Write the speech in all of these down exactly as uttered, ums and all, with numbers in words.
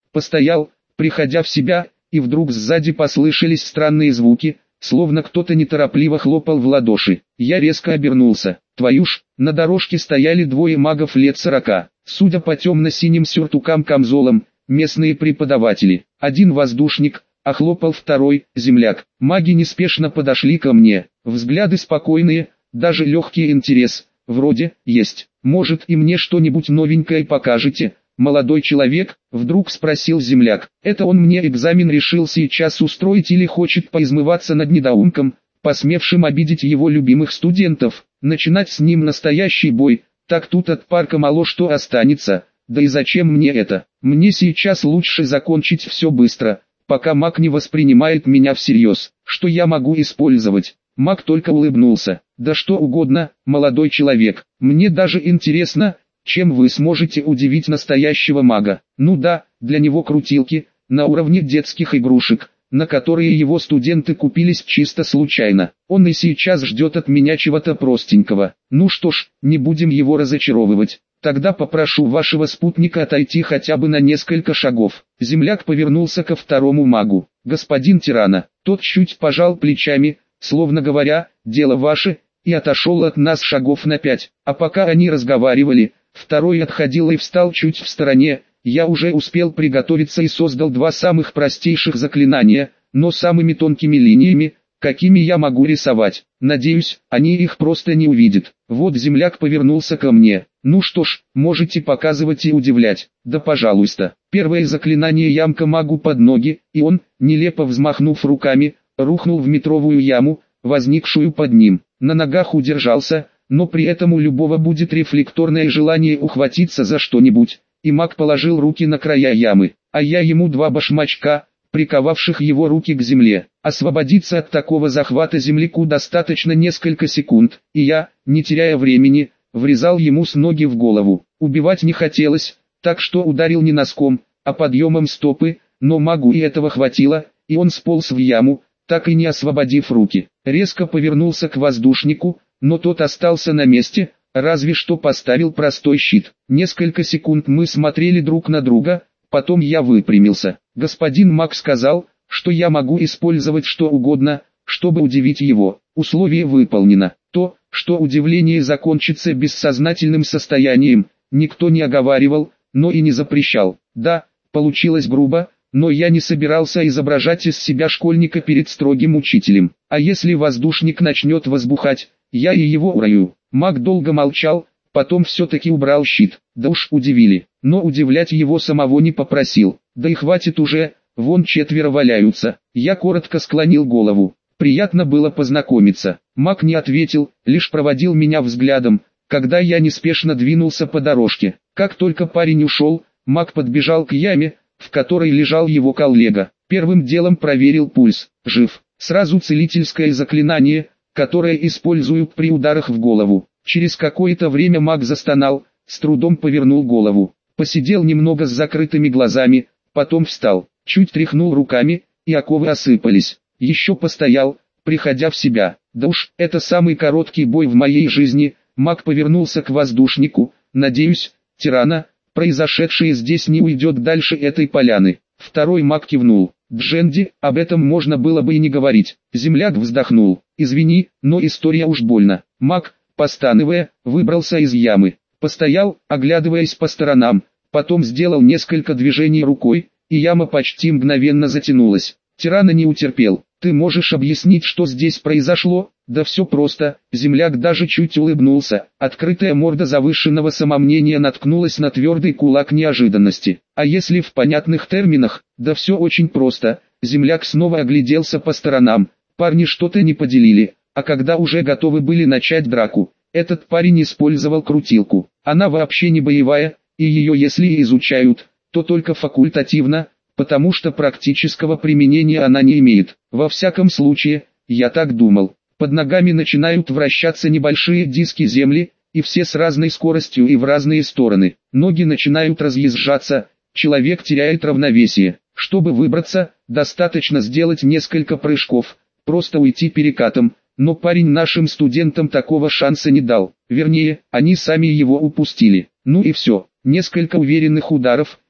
Постоял, приходя в себя, и вдруг сзади послышались странные звуки, словно кто-то неторопливо хлопал в ладоши. Я резко обернулся. Твою ж, на дорожке стояли двое магов лет сорока. Судя по темно-синим сюртукам-камзолам, местные преподаватели. Один воздушник, а хлопал второй, земляк. Маги неспешно подошли ко мне. Взгляды спокойные, даже легкий интерес. Вроде, есть. Может, и мне что-нибудь новенькое покажете? Молодой человек, вдруг спросил земляк. Это он мне экзамен решил сейчас устроить или хочет поизмываться над недоумком, посмевшим обидеть его любимых студентов? Начинать с ним настоящий бой, так тут от парка мало что останется. Да и зачем мне это? Мне сейчас лучше закончить все быстро, пока маг не воспринимает меня всерьез. Что я могу использовать? Маг только улыбнулся. Да что угодно, молодой человек. Мне даже интересно, чем вы сможете удивить настоящего мага. Ну да, для него крутилки, на уровне детских игрушек, на которые его студенты купились чисто случайно. Он и сейчас ждет от меня чего-то простенького. Ну что ж, не будем его разочаровывать. Тогда попрошу вашего спутника отойти хотя бы на несколько шагов. Земляк повернулся ко второму магу. Господин Тирана, тот чуть пожал плечами, словно говоря, дело ваше, и отошел от нас шагов на пять. А пока они разговаривали, второй отходил и встал чуть в стороне. Я уже успел приготовиться и создал два самых простейших заклинания, но самыми тонкими линиями, какими я могу рисовать. Надеюсь, они их просто не увидят. Вот земляк повернулся ко мне. Ну что ж, можете показывать и удивлять. Да пожалуйста. Первое заклинание ямка магу под ноги, и он, нелепо взмахнув руками, рухнул в метровую яму, возникшую под ним. На ногах удержался, но при этом у любого будет рефлекторное желание ухватиться за что-нибудь, и маг положил руки на края ямы, а я ему два башмачка, приковавших его руки к земле. Освободиться от такого захвата земляку достаточно несколько секунд, и я, не теряя времени, врезал ему с ноги в голову. Убивать не хотелось, так что ударил не носком, а подъемом стопы, но магу и этого хватило, и он сполз в яму, так и не освободив руки. Резко повернулся к воздушнику, но тот остался на месте, разве что поставил простой щит. Несколько секунд мы смотрели друг на друга, потом я выпрямился. Господин маг сказал, что я могу использовать что угодно, чтобы удивить его. Условие выполнено. То, что удивление закончится бессознательным состоянием, никто не оговаривал, но и не запрещал. Да, получилось грубо, но я не собирался изображать из себя школьника перед строгим учителем. А если воздушник начнет возбухать, я и его урою. Маг долго молчал, потом все-таки убрал щит. Да уж удивили, но удивлять его самого не попросил. Да и хватит уже, вон четверо валяются. Я коротко склонил голову. Приятно было познакомиться. Маг не ответил, лишь проводил меня взглядом, когда я неспешно двинулся по дорожке. Как только парень ушел, маг подбежал к яме, в которой лежал его коллега. Первым делом проверил пульс. Жив. Сразу целительское заклинание, которое используют при ударах в голову. Через какое-то время маг застонал, с трудом повернул голову. Посидел немного с закрытыми глазами, потом встал, чуть тряхнул руками, и оковы осыпались. Еще постоял, приходя в себя. Да уж, это самый короткий бой в моей жизни. Маг повернулся к воздушнику. Надеюсь, Тирана, произошедшее здесь не уйдет дальше этой поляны. Второй маг кивнул. Дженди, об этом можно было бы и не говорить. Земляк вздохнул. Извини, но история уж больно. Маг, постановая, выбрался из ямы. Постоял, оглядываясь по сторонам. Потом сделал несколько движений рукой, и яма почти мгновенно затянулась. Тирана не утерпел. Ты можешь объяснить, что здесь произошло? Да все просто. Земляк даже чуть улыбнулся. Открытая морда завышенного самомнения наткнулась на твердый кулак неожиданности. А если в понятных терминах? Да все очень просто. Земляк снова огляделся по сторонам. Парни что-то не поделили, а когда уже готовы были начать драку, этот парень использовал крутилку. Она вообще не боевая, и ее если и изучают, то только факультативно, потому что практического применения она не имеет. Во всяком случае, я так думал. Под ногами начинают вращаться небольшие диски земли, и все с разной скоростью и в разные стороны. Ноги начинают разъезжаться, человек теряет равновесие. Чтобы выбраться, достаточно сделать несколько прыжков, просто уйти перекатом, но парень нашим студентам такого шанса не дал. Вернее, они сами его упустили. Ну и все, несколько уверенных ударов,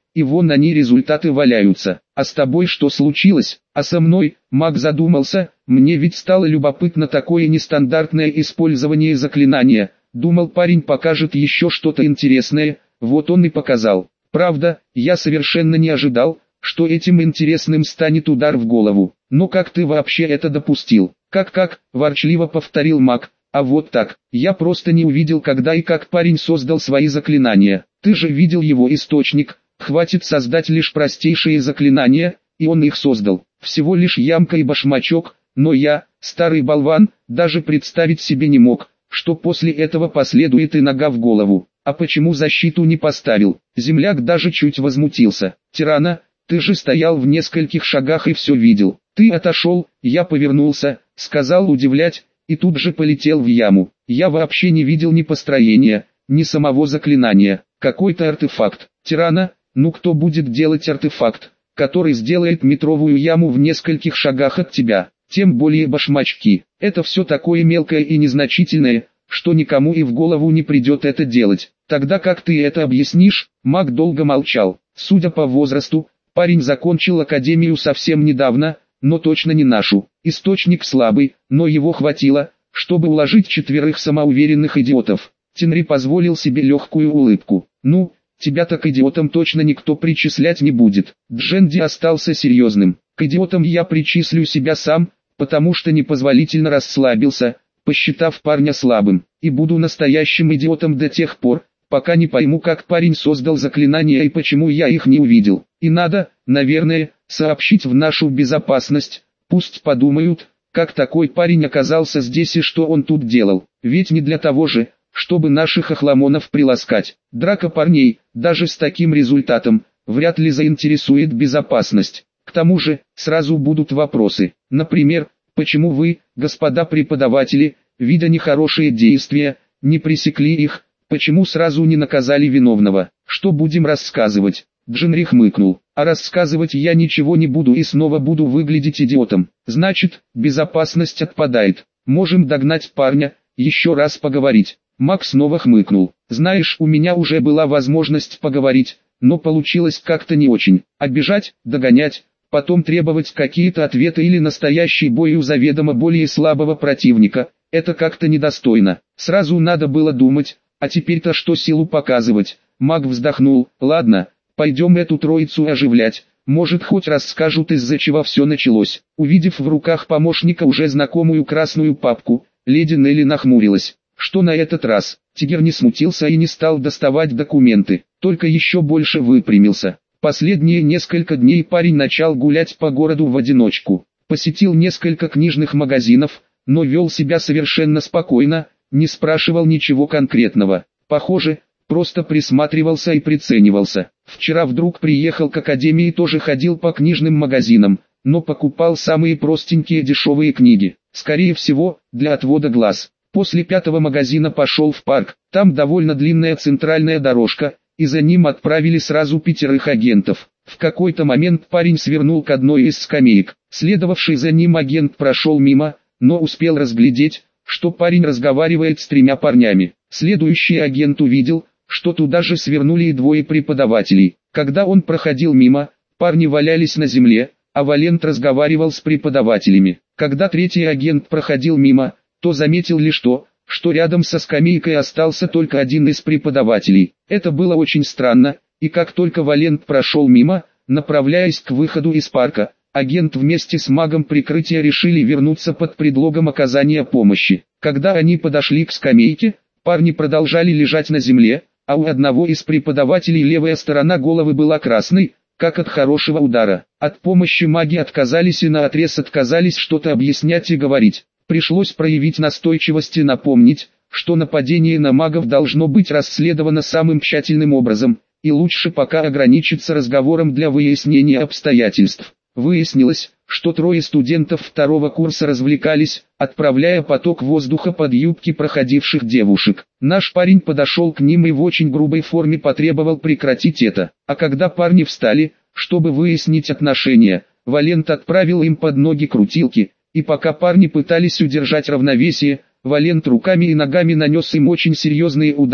и вон они результаты валяются. А с тобой что случилось? А со мной? Маг задумался, мне ведь стало любопытно такое нестандартное использование заклинания. Думал, парень покажет еще что-то интересное, вот он и показал. Правда, я совершенно не ожидал, что этим интересным станет удар в голову. Но как ты вообще это допустил? Как-как, ворчливо повторил маг. А вот так, я просто не увидел, когда и как парень создал свои заклинания. Ты же видел его источник, хватит создать лишь простейшие заклинания, и он их создал. Всего лишь ямка и башмачок, но я, старый болван, даже представить себе не мог, что после этого последует и нога в голову. А почему защиту не поставил? Земляк даже чуть возмутился. Тирана, ты же стоял в нескольких шагах и все видел. Ты отошел, я повернулся, сказал удивлять, и тут же полетел в яму. Я вообще не видел ни построения, ни самого заклинания. Какой-то артефакт. Тирана, ну кто будет делать артефакт, который сделает метровую яму в нескольких шагах от тебя? Тем более башмачки. Это все такое мелкое и незначительное, что никому и в голову не придет это делать. Тогда как ты это объяснишь? Маг долго молчал. Судя по возрасту, парень закончил академию совсем недавно, но точно не нашу. Источник слабый, но его хватило, чтобы уложить четверых самоуверенных идиотов. Тенри позволил себе легкую улыбку. Ну, тебя-то к идиотам точно никто причислять не будет. Дженди остался серьезным. К идиотам я причислю себя сам, потому что непозволительно расслабился, посчитав парня слабым, и буду настоящим идиотом до тех пор, пока не пойму, как парень создал заклинания и почему я их не увидел. И надо, наверное, сообщить в нашу безопасность, пусть подумают, как такой парень оказался здесь и что он тут делал. Ведь не для того же, чтобы наших охламонов приласкать. Драка парней, даже с таким результатом, вряд ли заинтересует безопасность. К тому же, сразу будут вопросы. Например, почему вы, господа преподаватели, видя нехорошие действия, не пресекли их, почему сразу не наказали виновного? Что будем рассказывать? Дженри хмыкнул. А рассказывать я ничего не буду и снова буду выглядеть идиотом. Значит, безопасность отпадает. Можем догнать парня, еще раз поговорить. Мак снова хмыкнул. Знаешь, у меня уже была возможность поговорить, но получилось как-то не очень. Обижать, догонять, потом требовать какие-то ответы или настоящий бой у заведомо более слабого противника. Это как-то недостойно. Сразу надо было думать, а теперь-то что силу показывать? Маг вздохнул. Ладно, пойдем эту троицу оживлять. Может, хоть расскажут, из-за чего все началось. Увидев в руках помощника уже знакомую красную папку, леди Нелли нахмурилась. Что на этот раз? Тигр не смутился и не стал доставать документы, только еще больше выпрямился. Последние несколько дней парень начал гулять по городу в одиночку. Посетил несколько книжных магазинов, но вел себя совершенно спокойно, не спрашивал ничего конкретного. Похоже, просто присматривался и приценивался. Вчера вдруг приехал к академии и тоже ходил по книжным магазинам, но покупал самые простенькие дешевые книги. Скорее всего, для отвода глаз. После пятого магазина пошел в парк, там довольно длинная центральная дорожка, и за ним отправили сразу пятерых агентов. В какой-то момент парень свернул к одной из скамеек. Следовавший за ним агент прошел мимо, но успел разглядеть, что парень разговаривает с тремя парнями. Следующий агент увидел, что туда же свернули и двое преподавателей. Когда он проходил мимо, парни валялись на земле, а Валент разговаривал с преподавателями. Когда третий агент проходил мимо, то заметил лишь то, что рядом со скамейкой остался только один из преподавателей. Это было очень странно, и как только Валент прошел мимо, направляясь к выходу из парка, агент вместе с магом прикрытия решили вернуться под предлогом оказания помощи. Когда они подошли к скамейке, парни продолжали лежать на земле, а у одного из преподавателей левая сторона головы была красной, как от хорошего удара. От помощи маги отказались и наотрез отказались что-то объяснять и говорить. Пришлось проявить настойчивость и напомнить, что нападение на магов должно быть расследовано самым тщательным образом, и лучше пока ограничиться разговором для выяснения обстоятельств. Выяснилось, что трое студентов второго курса развлекались, отправляя поток воздуха под юбки проходивших девушек. Наш парень подошел к ним и в очень грубой форме потребовал прекратить это. А когда парни встали, чтобы выяснить отношения, Валент отправил им под ноги крутилки. И пока парни пытались удержать равновесие, Валент руками и ногами нанес им очень серьезные удары,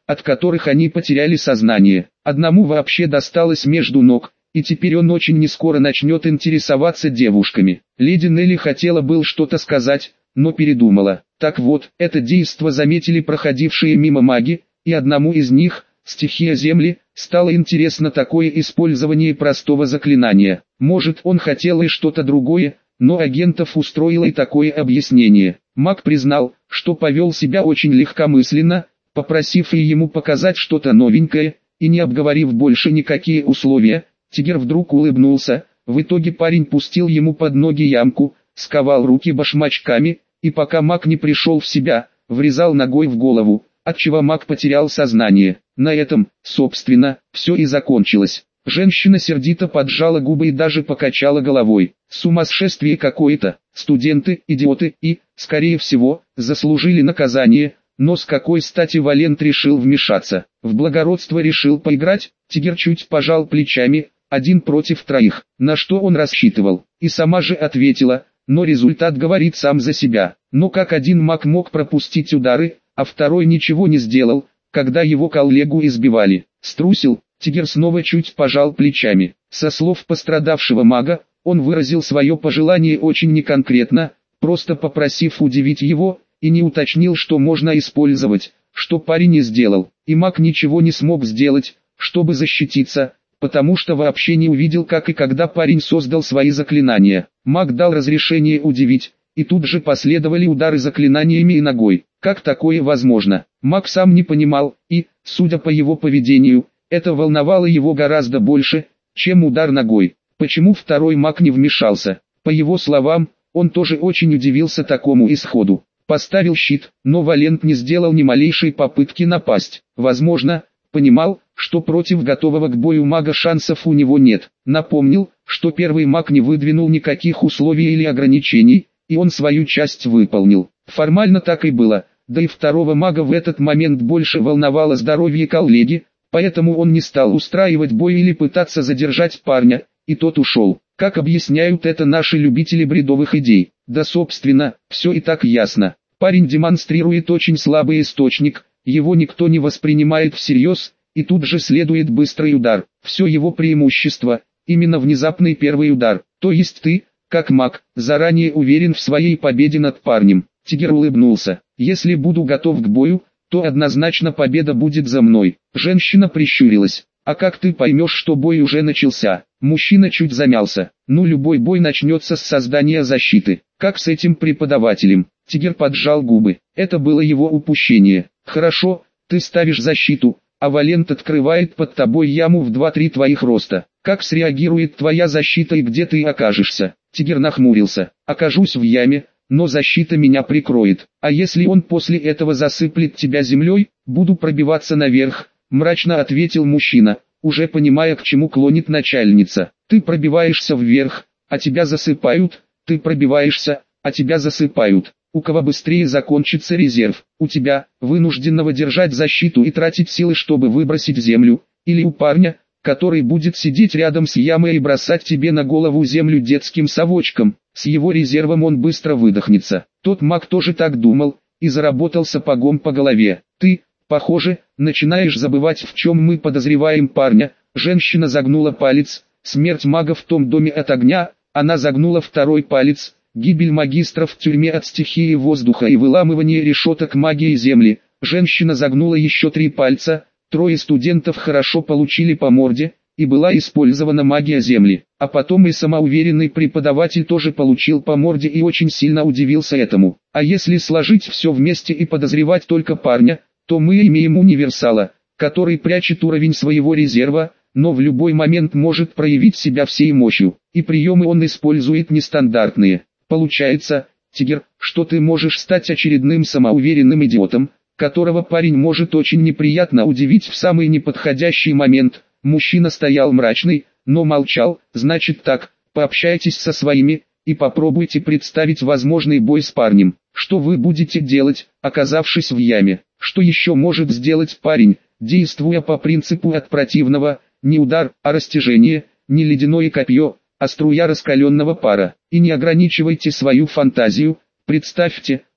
от которых они потеряли сознание. Одному вообще досталось между ног, и теперь он очень нескоро начнет интересоваться девушками. Леди Нелли хотела было что-то сказать, но передумала. Так вот, это действо заметили проходившие мимо маги, и одному из них, стихия земли, стало интересно такое использование простого заклинания. Может, он хотел и что-то другое, но агентов устроило и такое объяснение. Маг признал, что повел себя очень легкомысленно, попросив и ему показать что-то новенькое, и не обговорив больше никакие условия. Тигр вдруг улыбнулся. В итоге парень пустил ему под ноги ямку, сковал руки башмачками, и пока маг не пришел в себя, врезал ногой в голову, отчего маг потерял сознание. На этом, собственно, все и закончилось. Женщина сердито поджала губы и даже покачала головой. Сумасшествие какое-то, студенты, идиоты и, скорее всего, заслужили наказание, но с какой стати Валент решил вмешаться? В благородство решил поиграть? Тигр чуть пожал плечами, один против троих, на что он рассчитывал, и сама же ответила, но результат говорит сам за себя. Но как один маг мог пропустить удары, а второй ничего не сделал, когда его коллегу избивали? Струсил? Тигр снова чуть пожал плечами. Со слов пострадавшего мага, он выразил свое пожелание очень неконкретно, просто попросив удивить его, и не уточнил, что можно использовать, что парень и сделал. И маг ничего не смог сделать, чтобы защититься, потому что вообще не увидел, как и когда парень создал свои заклинания. Маг дал разрешение удивить, и тут же последовали удары заклинаниями и ногой. Как такое возможно? Маг сам не понимал, и, судя по его поведению, это волновало его гораздо больше, чем удар ногой. Почему второй маг не вмешался? По его словам, он тоже очень удивился такому исходу. Поставил щит, но Валент не сделал ни малейшей попытки напасть. Возможно, понимал, что против готового к бою мага шансов у него нет. Напомнил, что первый маг не выдвинул никаких условий или ограничений, и он свою часть выполнил. Формально так и было, да и второго мага в этот момент больше волновало здоровье коллеги, поэтому он не стал устраивать бой или пытаться задержать парня, и тот ушел. Как объясняют это наши любители бредовых идей? Да собственно, все и так ясно. Парень демонстрирует очень слабый источник, его никто не воспринимает всерьез, и тут же следует быстрый удар. Все его преимущество, именно внезапный первый удар. То есть ты, как маг, заранее уверен в своей победе над парнем. Тигр улыбнулся. Если буду готов к бою, то однозначно победа будет за мной. Женщина прищурилась. А как ты поймешь, что бой уже начался? Мужчина чуть замялся. Ну, любой бой начнется с создания защиты. Как с этим преподавателем? Тигр поджал губы. Это было его упущение. Хорошо, ты ставишь защиту, а Валент открывает под тобой яму в два-три твоих роста. Как среагирует твоя защита и где ты окажешься? Тигр нахмурился. Окажусь в яме, но защита меня прикроет. А если он после этого засыплет тебя землей, буду пробиваться наверх, мрачно ответил мужчина, уже понимая, к чему клонит начальница. Ты пробиваешься вверх, а тебя засыпают, ты пробиваешься, а тебя засыпают. У кого быстрее закончится резерв? У тебя, вынужденного держать защиту и тратить силы, чтобы выбросить землю, или у парня, который будет сидеть рядом с ямой и бросать тебе на голову землю детским совочком? С его резервом он быстро выдохнется. Тот маг тоже так думал, и заработал сапогом по голове. Ты, похоже, начинаешь забывать, в чем мы подозреваем парня. Женщина загнула палец. Смерть мага в том доме от огня. Она загнула второй палец. Гибель магистров в тюрьме от стихии воздуха и выламывание решеток магии земли. Женщина загнула еще три пальца. Трое студентов хорошо получили по морде, и была использована магия земли. А потом и самоуверенный преподаватель тоже получил по морде и очень сильно удивился этому. А если сложить все вместе и подозревать только парня, то мы имеем универсала, который прячет уровень своего резерва, но в любой момент может проявить себя всей мощью, и приемы он использует нестандартные. Получается, Тигр, что ты можешь стать очередным самоуверенным идиотом, которого парень может очень неприятно удивить в самый неподходящий момент. Мужчина стоял мрачный, но молчал. Значит так, пообщайтесь со своими, и попробуйте представить возможный бой с парнем. Что вы будете делать, оказавшись в яме? Что еще может сделать парень, действуя по принципу от противного, не удар, а растяжение, не ледяное копье, а струя раскаленного пара? И не ограничивайте свою фантазию, представьте,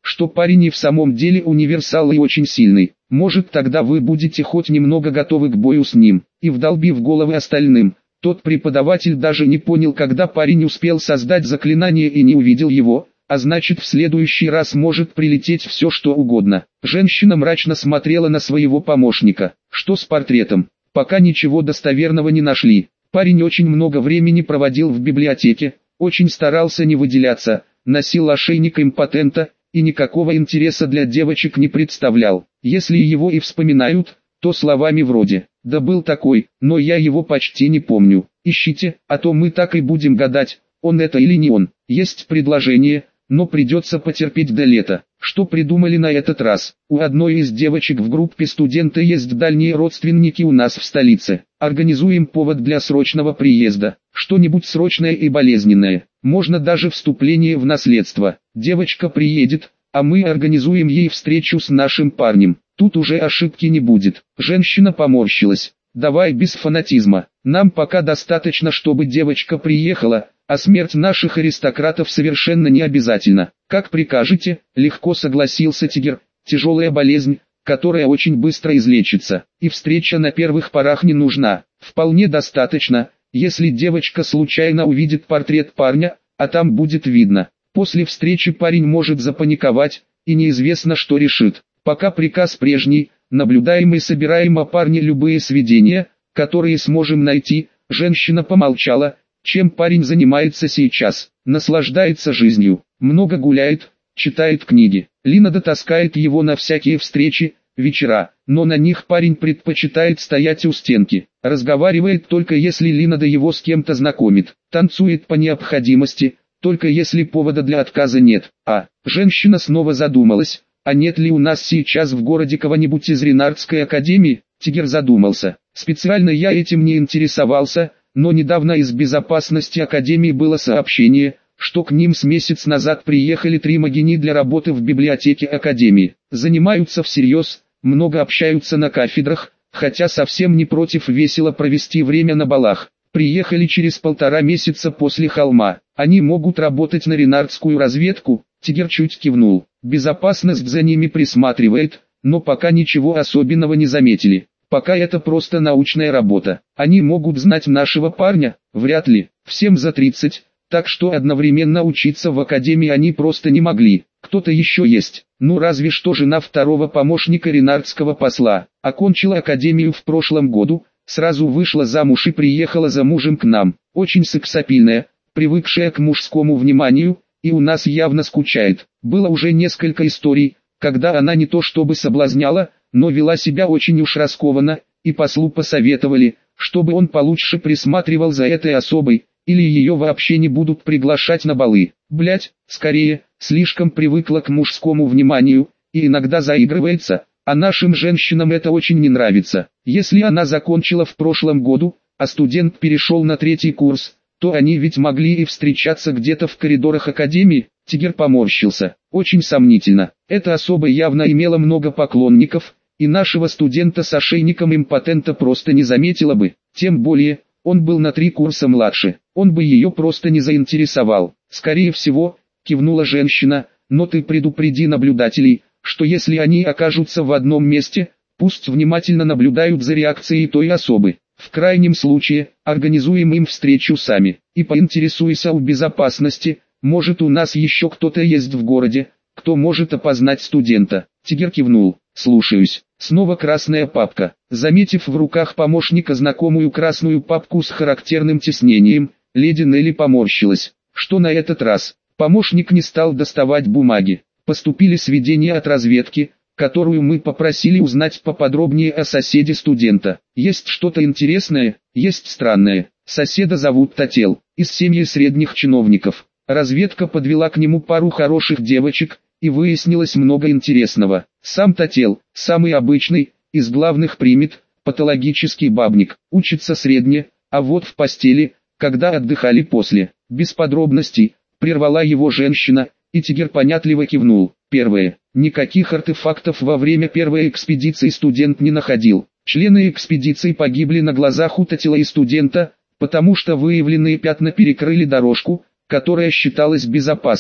что парень и в самом деле универсал и очень сильный. Может, тогда вы будете хоть немного готовы к бою с ним. И вдолбив головы остальным, тот преподаватель даже не понял, когда парень успел создать заклинание и не увидел его, а значит в следующий раз может прилететь все что угодно. Женщина мрачно смотрела на своего помощника. Что с портретом? Пока ничего достоверного не нашли. Парень очень много времени проводил в библиотеке, очень старался не выделяться, носил ошейник импотента и никакого интереса для девочек не представлял. Если его и вспоминают, то словами вроде «да был такой, но я его почти не помню». Ищите, а то мы так и будем гадать, он это или не он. Есть предложение, но придется потерпеть до лета. Что придумали на этот раз? У одной из девочек в группе студента есть дальние родственники у нас в столице. Организуем повод для срочного приезда. Что-нибудь срочное и болезненное. Можно даже вступление в наследство. Девочка приедет, а мы организуем ей встречу с нашим парнем. Тут уже ошибки не будет. Женщина поморщилась. Давай без фанатизма. Нам пока достаточно, чтобы девочка приехала, а смерть наших аристократов совершенно не обязательно. Как прикажете, легко согласился Тигр. Тяжелая болезнь, которая очень быстро излечится. И встреча на первых порах не нужна. Вполне достаточно, если девочка случайно увидит портрет парня, а там будет видно. После встречи парень может запаниковать, и неизвестно что решит. Пока приказ прежний, наблюдаем и собираем о парне любые сведения, которые сможем найти. Женщина помолчала. Чем парень занимается сейчас? Наслаждается жизнью, много гуляет, читает книги. Лина дотаскает его на всякие встречи, вечера, но на них парень предпочитает стоять у стенки. Разговаривает только если Лина его с кем-то знакомит. Танцует по необходимости, только если повода для отказа нет. А, женщина снова задумалась, а нет ли у нас сейчас в городе кого-нибудь из Ренардской академии? Тигр задумался. Специально я этим не интересовался, но недавно из безопасности академии было сообщение, что к ним с месяц назад приехали три магини для работы в библиотеке академии. Занимаются всерьез, много общаются на кафедрах, хотя совсем не против весело провести время на балах. Приехали через полтора месяца после холма. Они могут работать на ренардскую разведку. Тигр чуть кивнул. Безопасность за ними присматривает, но пока ничего особенного не заметили. Пока это просто научная работа. Они могут знать нашего парня? Вряд ли. Всем за тридцать, так что одновременно учиться в академии они просто не могли. Кто-то еще есть. Ну разве что жена второго помощника ренардского посла. Окончила академию в прошлом году, сразу вышла замуж и приехала за мужем к нам. Очень сексапильная, привыкшая к мужскому вниманию, и у нас явно скучает. Было уже несколько историй, когда она не то чтобы соблазняла, но вела себя очень уж раскованно, и послу посоветовали, чтобы он получше присматривал за этой особой, или ее вообще не будут приглашать на балы. Блять, скорее, слишком привыкла к мужскому вниманию, и иногда заигрывается, а нашим женщинам это очень не нравится. Если она закончила в прошлом году, а студент перешел на третий курс, то они ведь могли и встречаться где-то в коридорах академии. Тигр поморщился. Очень сомнительно. Эта особа явно имела много поклонников, и нашего студента с ошейником импотента просто не заметила бы. Тем более, он был на три курса младше. Он бы ее просто не заинтересовал. Скорее всего, кивнула женщина, но ты предупреди наблюдателей, что если они окажутся в одном месте, пусть внимательно наблюдают за реакцией той особы. В крайнем случае, организуем им встречу сами. И поинтересуйся у безопасности, может у нас еще кто-то есть в городе, кто может опознать студента. Тигр кивнул. Слушаюсь. Снова красная папка. Заметив в руках помощника знакомую красную папку с характерным тиснением, леди Нелли поморщилась. Что на этот раз? Помощник не стал доставать бумаги. Поступили сведения от разведки, которую мы попросили узнать поподробнее о соседе студента. Есть что-то интересное, есть странное. Соседа зовут Тател, из семьи средних чиновников. Разведка подвела к нему пару хороших девочек, и выяснилось много интересного. Сам Тател, самый обычный, из главных примет, патологический бабник, учится средне, а вот в постели, когда отдыхали после, без подробностей, прервала его женщина, и Тигр понятливо кивнул. Первое. Никаких артефактов во время первой экспедиции студент не находил. Члены экспедиции погибли на глазах у Татела и студента, потому что выявленные пятна перекрыли дорожку, которая считалась безопасной.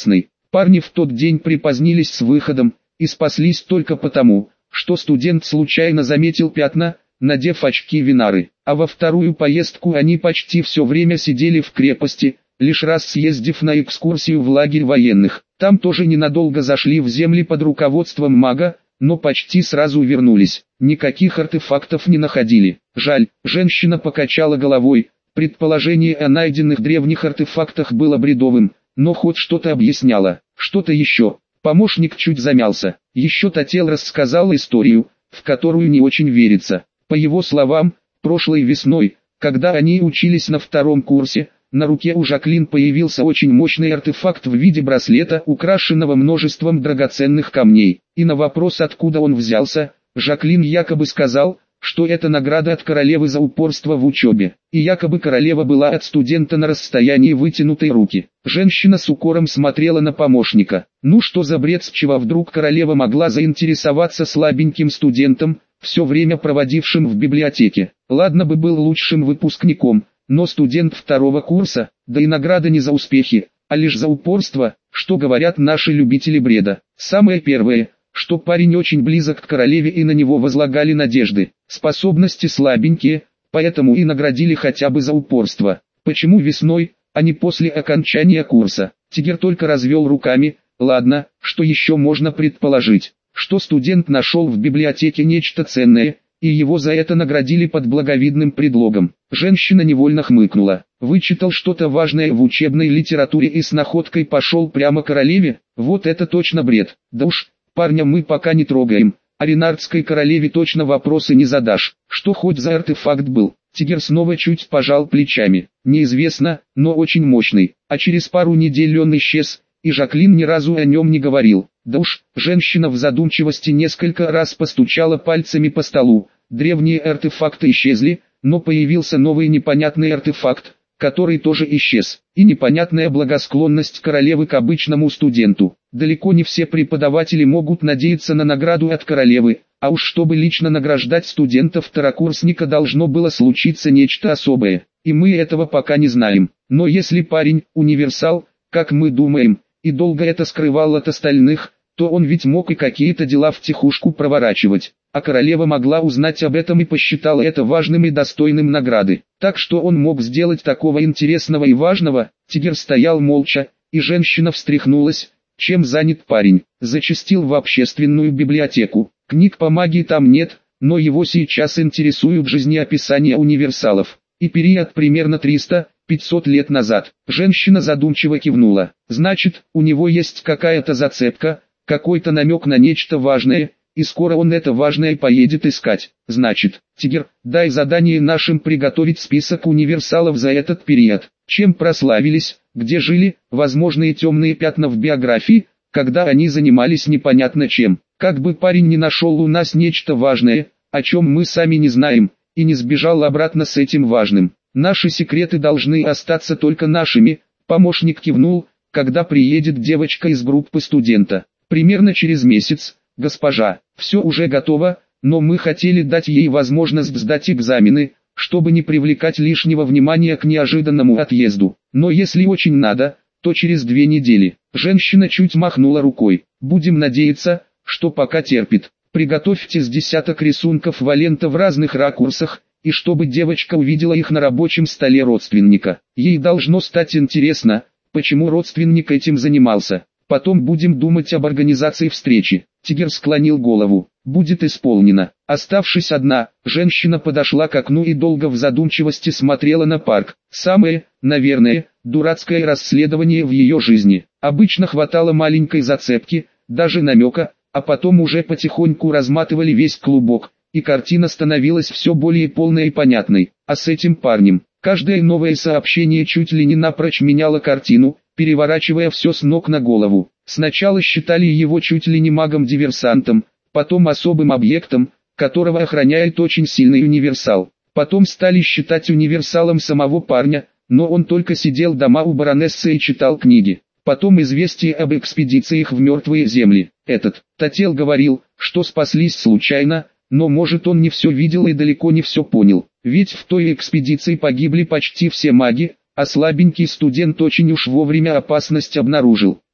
Парни в тот день припозднились с выходом, и спаслись только потому, что студент случайно заметил пятна, надев очки Винары. А во вторую поездку они почти все время сидели в крепости, лишь раз съездив на экскурсию в лагерь военных. Там тоже ненадолго зашли в земли под руководством мага, но почти сразу вернулись. Никаких артефактов не находили. Жаль, женщина покачала головой. Предположение о найденных древних артефактах было бредовым, но хоть что-то объясняло. Что-то еще. Помощник чуть замялся. Еще Тател рассказал историю, в которую не очень верится. По его словам, прошлой весной, когда они учились на втором курсе, на руке у Жаклин появился очень мощный артефакт в виде браслета, украшенного множеством драгоценных камней. И на вопрос, откуда он взялся, Жаклин якобы сказал, что это награда от королевы за упорство в учебе. И якобы королева была от студента на расстоянии вытянутой руки. Женщина с укором смотрела на помощника. Ну что за бред, с чего вдруг королева могла заинтересоваться слабеньким студентом, все время проводившим в библиотеке. Ладно бы был лучшим выпускником, но студент второго курса, да и награда не за успехи, а лишь за упорство, что говорят наши любители бреда. Самое первое, что парень очень близок к королеве и на него возлагали надежды. Способности слабенькие, поэтому и наградили хотя бы за упорство. Почему весной, а не после окончания курса? Тигр только развел руками. Ладно, что еще можно предположить? Что студент нашел в библиотеке нечто ценное, и его за это наградили под благовидным предлогом. Женщина невольно хмыкнула. Вычитал что-то важное в учебной литературе и с находкой пошел прямо к королеве? Вот это точно бред. Да уж, парня мы пока не трогаем. А Ренардской королеве точно вопросы не задашь. Что хоть за артефакт был? Тигр снова чуть пожал плечами. Неизвестно, но очень мощный. А через пару недель он исчез, и Жаклин ни разу о нем не говорил. Да уж, женщина в задумчивости несколько раз постучала пальцами по столу. Древние артефакты исчезли, но появился новый непонятный артефакт, который тоже исчез. И непонятная благосклонность королевы к обычному студенту. Далеко не все преподаватели могут надеяться на награду от королевы, а уж чтобы лично награждать студента-второкурсника должно было случиться нечто особое. И мы этого пока не знаем. Но если парень – универсал, как мы думаем, и долго это скрывал от остальных, то он ведь мог и какие-то дела втихушку проворачивать. А королева могла узнать об этом и посчитала это важным и достойным награды. Так что он мог сделать такого интересного и важного? Тигр стоял молча, и женщина встряхнулась. Чем занят парень? Зачастил в общественную библиотеку. Книг по магии там нет, но его сейчас интересуют жизнеописания универсалов. И период примерно триста-пятьсот лет назад. Женщина задумчиво кивнула. Значит, у него есть какая-то зацепка, какой-то намек на нечто важное, и скоро он это важное поедет искать. Значит, Тигр, дай задание нашим приготовить список универсалов за этот период. Чем прославились, где жили, возможные темные пятна в биографии, когда они занимались непонятно чем. Как бы парень не нашел у нас нечто важное, о чем мы сами не знаем, и не сбежал обратно с этим важным. Наши секреты должны остаться только нашими. Помощник кивнул. Когда приедет девочка из группы студента? Примерно через месяц. Госпожа, все уже готово, но мы хотели дать ей возможность сдать экзамены, чтобы не привлекать лишнего внимания к неожиданному отъезду. Но если очень надо, то через две недели. Женщина чуть махнула рукой. Будем надеяться, что пока терпит. Приготовьте с десяток рисунков Валента в разных ракурсах, и чтобы девочка увидела их на рабочем столе родственника. Ей должно стать интересно, почему родственник этим занимался. Потом будем думать об организации встречи. Тигр склонил голову. Будет исполнено. Оставшись одна, женщина подошла к окну и долго в задумчивости смотрела на парк. Самое, наверное, дурацкое расследование в ее жизни. Обычно хватало маленькой зацепки, даже намека, а потом уже потихоньку разматывали весь клубок, и картина становилась все более полной и понятной. А с этим парнем, каждое новое сообщение чуть ли не напрочь меняло картину, переворачивая все с ног на голову. Сначала считали его чуть ли не магом-диверсантом, потом особым объектом, которого охраняет очень сильный универсал. Потом стали считать универсалом самого парня, но он только сидел дома у баронессы и читал книги. Потом известие об экспедициях в мертвые земли. Этот Тател говорил, что спаслись случайно, но может он не все видел и далеко не все понял. Ведь в той экспедиции погибли почти все маги, а слабенький студент очень уж вовремя опасность обнаружил.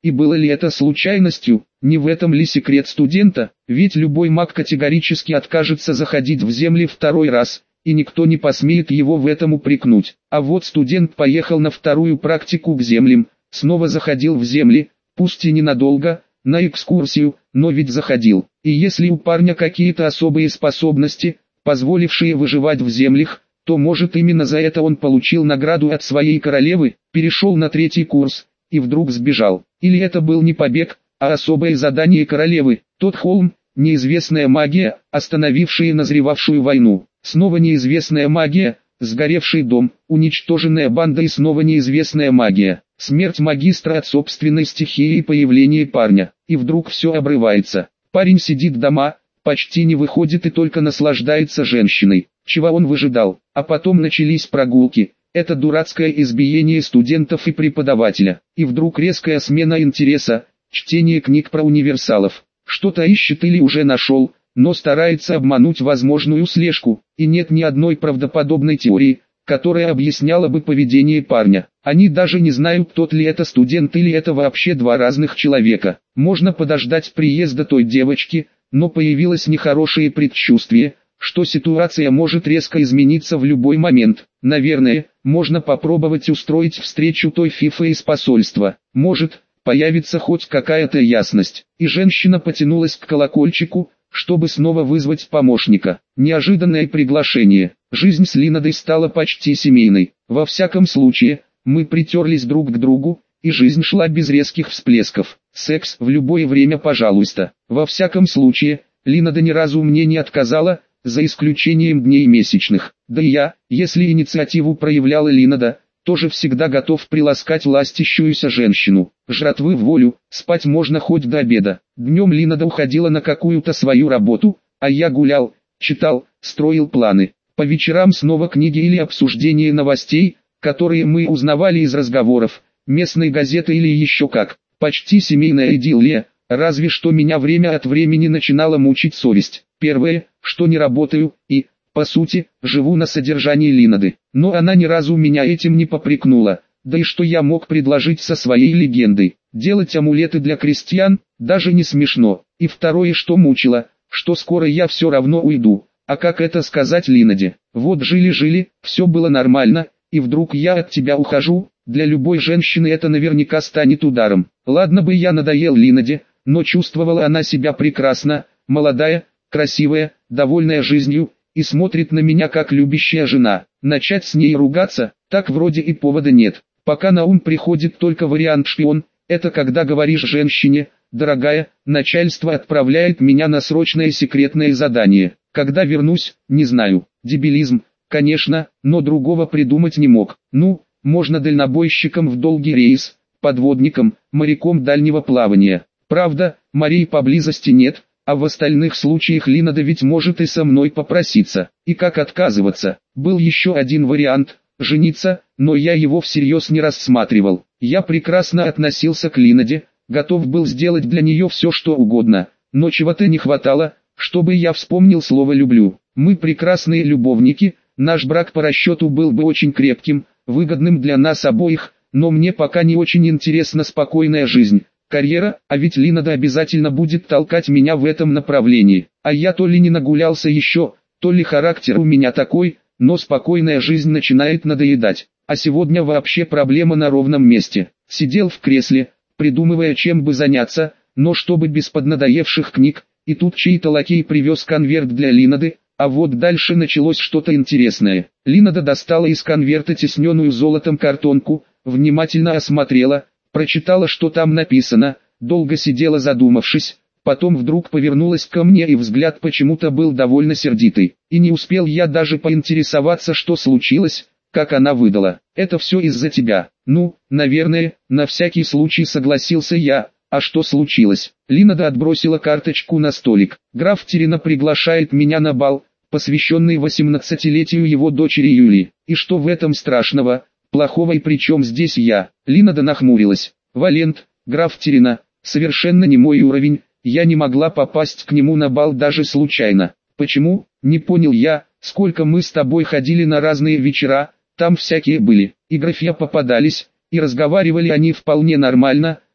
И было ли это случайностью? Не в этом ли секрет студента? Ведь любой маг категорически откажется заходить в земли второй раз, и никто не посмеет его в этом упрекнуть. А вот студент поехал на вторую практику к землям, снова заходил в земли, пусть и ненадолго, на экскурсию, но ведь заходил. И если у парня какие-то особые способности, позволившие выживать в землях, то может именно за это он получил награду от своей королевы, перешел на третий курс, и вдруг сбежал. Или это был не побег, а особое задание королевы, тот холм, неизвестная магия, остановившая назревавшую войну. Снова неизвестная магия, сгоревший дом, уничтоженная банда и снова неизвестная магия. Смерть магистра от собственной стихии и появление парня. И вдруг все обрывается. Парень сидит дома, почти не выходит и только наслаждается женщиной. Чего он выжидал? А потом начались прогулки. Это дурацкое избиение студентов и преподавателя. И вдруг резкая смена интереса, чтение книг про универсалов. Что-то ищет или уже нашел, но старается обмануть возможную слежку. И нет ни одной правдоподобной теории, которая объясняла бы поведение парня. Они даже не знают, тот ли это студент или это вообще два разных человека. Можно подождать приезда той девочки, но появилось нехорошее предчувствие, что ситуация может резко измениться в любой момент. Наверное, можно попробовать устроить встречу той фифы из посольства. Может, появится хоть какая-то ясность. И женщина потянулась к колокольчику, чтобы снова вызвать помощника. Неожиданное приглашение. Жизнь с Линодой стала почти семейной. Во всяком случае, мы притерлись друг к другу, и жизнь шла без резких всплесков. Секс в любое время, пожалуйста. Во всяком случае, Линода ни разу мне не отказала, за исключением дней месячных. Да и я, если инициативу проявляла Линода, тоже всегда готов приласкать ластящуюся женщину. Жратвы в волю, спать можно хоть до обеда. Днем Линода уходила на какую-то свою работу, а я гулял, читал, строил планы. По вечерам снова книги или обсуждение новостей, которые мы узнавали из разговоров, местной газеты или еще как. Почти семейная идиллия, разве что меня время от времени начинала мучить совесть. Первое, что не работаю, и, по сути, живу на содержании Линоды. Но она ни разу меня этим не попрекнула, да и что я мог предложить со своей легендой. Делать амулеты для крестьян, даже не смешно. И второе, что мучило, что скоро я все равно уйду. А как это сказать Линоде? Вот жили-жили, все было нормально, и вдруг я от тебя ухожу. Для любой женщины это наверняка станет ударом. Ладно бы я надоел Линоде, но чувствовала она себя прекрасно, молодая, красивая, довольная жизнью, и смотрит на меня как любящая жена. Начать с ней ругаться, так вроде и повода нет. Пока на ум приходит только вариант шпион, это когда говоришь женщине: «Дорогая, начальство отправляет меня на срочное секретное задание. Когда вернусь, не знаю». Дебилизм, конечно, но другого придумать не мог. Ну, можно дальнобойщиком в долгий рейс, подводником, моряком дальнего плавания. Правда, морей поблизости нет, а в остальных случаях Линода ведь может и со мной попроситься. И как отказываться? Был еще один вариант – жениться, но я его всерьез не рассматривал. Я прекрасно относился к Линоде, готов был сделать для нее все что угодно, но чего-то не хватало, чтобы я вспомнил слово «люблю». Мы прекрасные любовники, наш брак по расчету был бы очень крепким, выгодным для нас обоих, но мне пока не очень интересна спокойная жизнь. Карьера, а ведь Линода обязательно будет толкать меня в этом направлении. А я то ли не нагулялся еще, то ли характер у меня такой, но спокойная жизнь начинает надоедать. А сегодня вообще проблема на ровном месте. Сидел в кресле, придумывая, чем бы заняться, но чтобы без поднадоевших книг, и тут чей-то лакей привез конверт для Линоды, а вот дальше началось что-то интересное. Линода достала из конверта тисненную золотом картонку, внимательно осмотрела, прочитала, что там написано, долго сидела задумавшись, потом вдруг повернулась ко мне и взгляд почему-то был довольно сердитый. И не успел я даже поинтересоваться, что случилось, как она выдала: «Это все из-за тебя». Ну, наверное, на всякий случай согласился я. А что случилось? Линода отбросила карточку на столик. Граф Терина приглашает меня на бал, посвященный восемнадцатилетию его дочери Юлии. И что в этом страшного? Плохого, и причем здесь я? Линода нахмурилась. Валент, граф Терина, совершенно не мой уровень, я не могла попасть к нему на бал даже случайно. Почему? Не понял я. Сколько мы с тобой ходили на разные вечера, там всякие были. И графья попадались, и разговаривали они вполне нормально,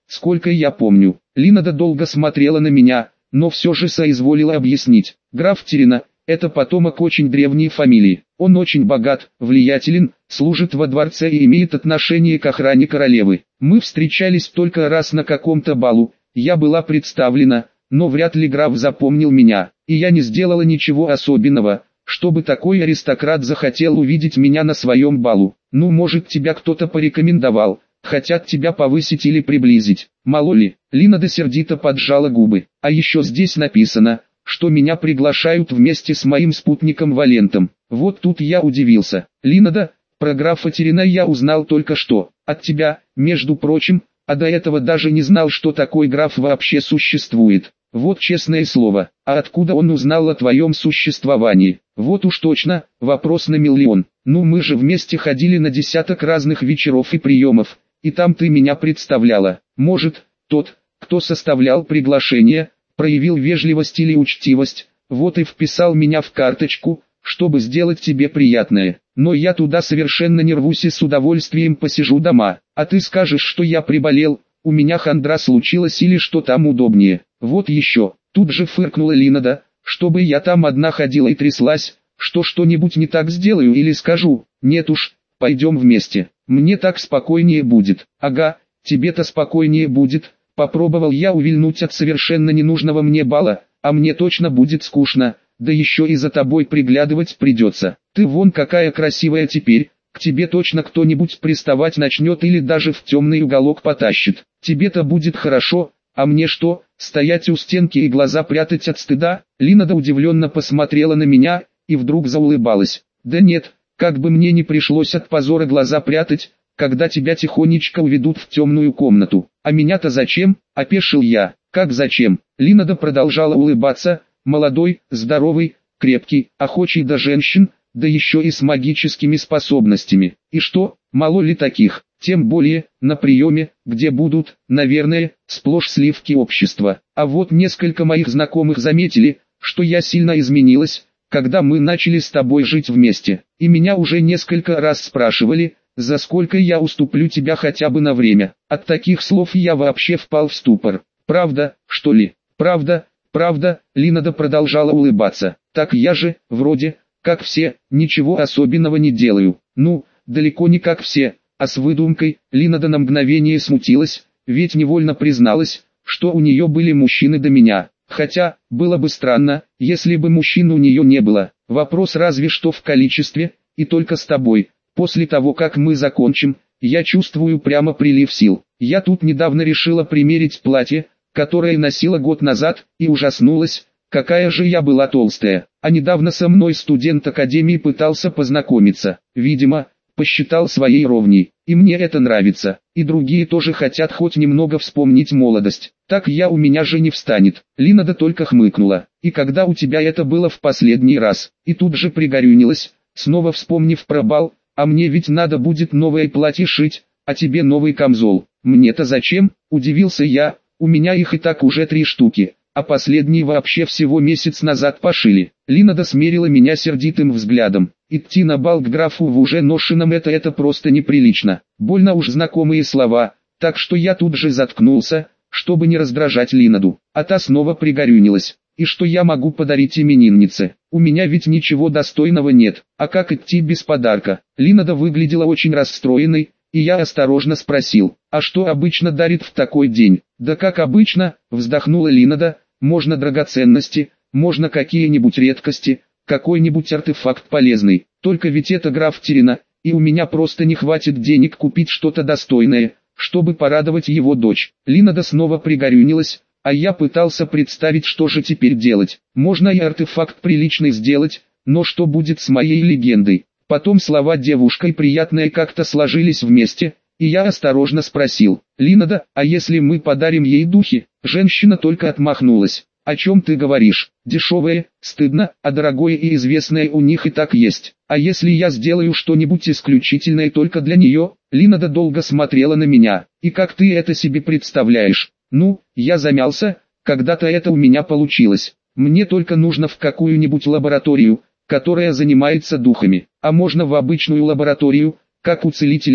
сколько я помню. Линада долго смотрела на меня, но все же соизволила объяснить. Граф Терина – это потомок очень древней фамилии. Он очень богат, влиятелен, служит во дворце и имеет отношение к охране королевы. Мы встречались только раз на каком-то балу, я была представлена, но вряд ли граф запомнил меня, и я не сделала ничего особенного, чтобы такой аристократ захотел увидеть меня на своем балу. Ну, может, тебя кто-то порекомендовал, хотят тебя повысить или приблизить, мало ли. Линада сердито поджала губы. А еще здесь написано, что меня приглашают вместе с моим спутником Валентом. Вот тут я удивился. Линада, про графа Терина я узнал только что, от тебя, между прочим, а до этого даже не знал, что такой граф вообще существует. Вот честное слово, а откуда он узнал о твоем существовании? Вот уж точно, вопрос на миллион. Ну мы же вместе ходили на десяток разных вечеров и приемов, и там ты меня представляла. Может, тот, кто составлял приглашение, проявил вежливость или учтивость, вот и вписал меня в карточку, чтобы сделать тебе приятное. Но я туда совершенно не рвусь и с удовольствием посижу дома. А ты скажешь, что я приболел, у меня хандра случилась или что там удобнее. Вот еще, тут же фыркнула Линада, чтобы я там одна ходила и тряслась, что что-нибудь не так сделаю или скажу. Нет уж, пойдем вместе, мне так спокойнее будет. Ага, тебе-то спокойнее будет. Попробовал я увильнуть от совершенно ненужного мне бала, а мне точно будет скучно, да еще и за тобой приглядывать придется. Ты вон какая красивая теперь, к тебе точно кто-нибудь приставать начнет или даже в темный уголок потащит. Тебе-то будет хорошо, а мне что, стоять у стенки и глаза прятать от стыда? Линада удивленно посмотрела на меня и вдруг заулыбалась. Да нет, как бы мне не пришлось от позора глаза прятать, когда тебя тихонечко уведут в темную комнату. А меня-то зачем? Опешил я. Как зачем? Линада продолжала улыбаться, молодой, здоровый, крепкий, охочий до женщин, да еще и с магическими способностями. И что, мало ли таких? Тем более, на приеме, где будут, наверное, сплошь сливки общества. А вот несколько моих знакомых заметили, что я сильно изменилась, когда мы начали с тобой жить вместе. И меня уже несколько раз спрашивали, за сколько я уступлю тебя хотя бы на время. От таких слов я вообще впал в ступор. Правда, что ли? Правда, правда, Линада продолжала улыбаться. Так я же, вроде, как все, ничего особенного не делаю. Ну, далеко не как все, а с выдумкой. Линада на мгновение смутилась, ведь невольно призналась, что у нее были мужчины до меня. Хотя, было бы странно, если бы мужчин у нее не было. Вопрос разве что в количестве, и только с тобой. После того, как мы закончим, я чувствую прямо прилив сил. Я тут недавно решила примерить платье, которое носила год назад, и ужаснулась, какая же я была толстая. А недавно со мной студент академии пытался познакомиться. Видимо, посчитал своей ровней. И мне это нравится. И другие тоже хотят хоть немного вспомнить молодость. Так я у меня же не встанет. Линада только хмыкнула. И когда у тебя это было в последний раз? И тут же пригорюнилась, снова вспомнив про бал. А мне ведь надо будет новое платье шить, а тебе новый камзол. Мне-то зачем? Удивился я, у меня их и так уже три штуки, а последний вообще всего месяц назад пошили. Линада смерила меня сердитым взглядом. Идти на бал к графу в уже ношеном это это просто неприлично. Больно уж знакомые слова, так что я тут же заткнулся, чтобы не раздражать Линаду. А та снова пригорюнилась. И что я могу подарить имениннице? У меня ведь ничего достойного нет. А как идти без подарка? Линада выглядела очень расстроенной, и я осторожно спросил, а что обычно дарит в такой день? Да как обычно, вздохнула Линада, можно драгоценности, можно какие-нибудь редкости, какой-нибудь артефакт полезный. Только ведь это граф Терина, и у меня просто не хватит денег купить что-то достойное, чтобы порадовать его дочь. Линада снова пригорюнилась. А я пытался представить, что же теперь делать. Можно и артефакт приличный сделать, но что будет с моей легендой? Потом слова девушка и приятное как-то сложились вместе, и я осторожно спросил: Линада, а если мы подарим ей духи? Женщина только отмахнулась. О чем ты говоришь? Дешевое, стыдно, а дорогое и известное у них и так есть. А если я сделаю что-нибудь исключительное только для нее? Линада долго смотрела на меня. И как ты это себе представляешь? Ну, я замялся, когда-то это у меня получилось. Мне только нужно в какую-нибудь лабораторию, которая занимается духами. А можно в обычную лабораторию, как у целителей,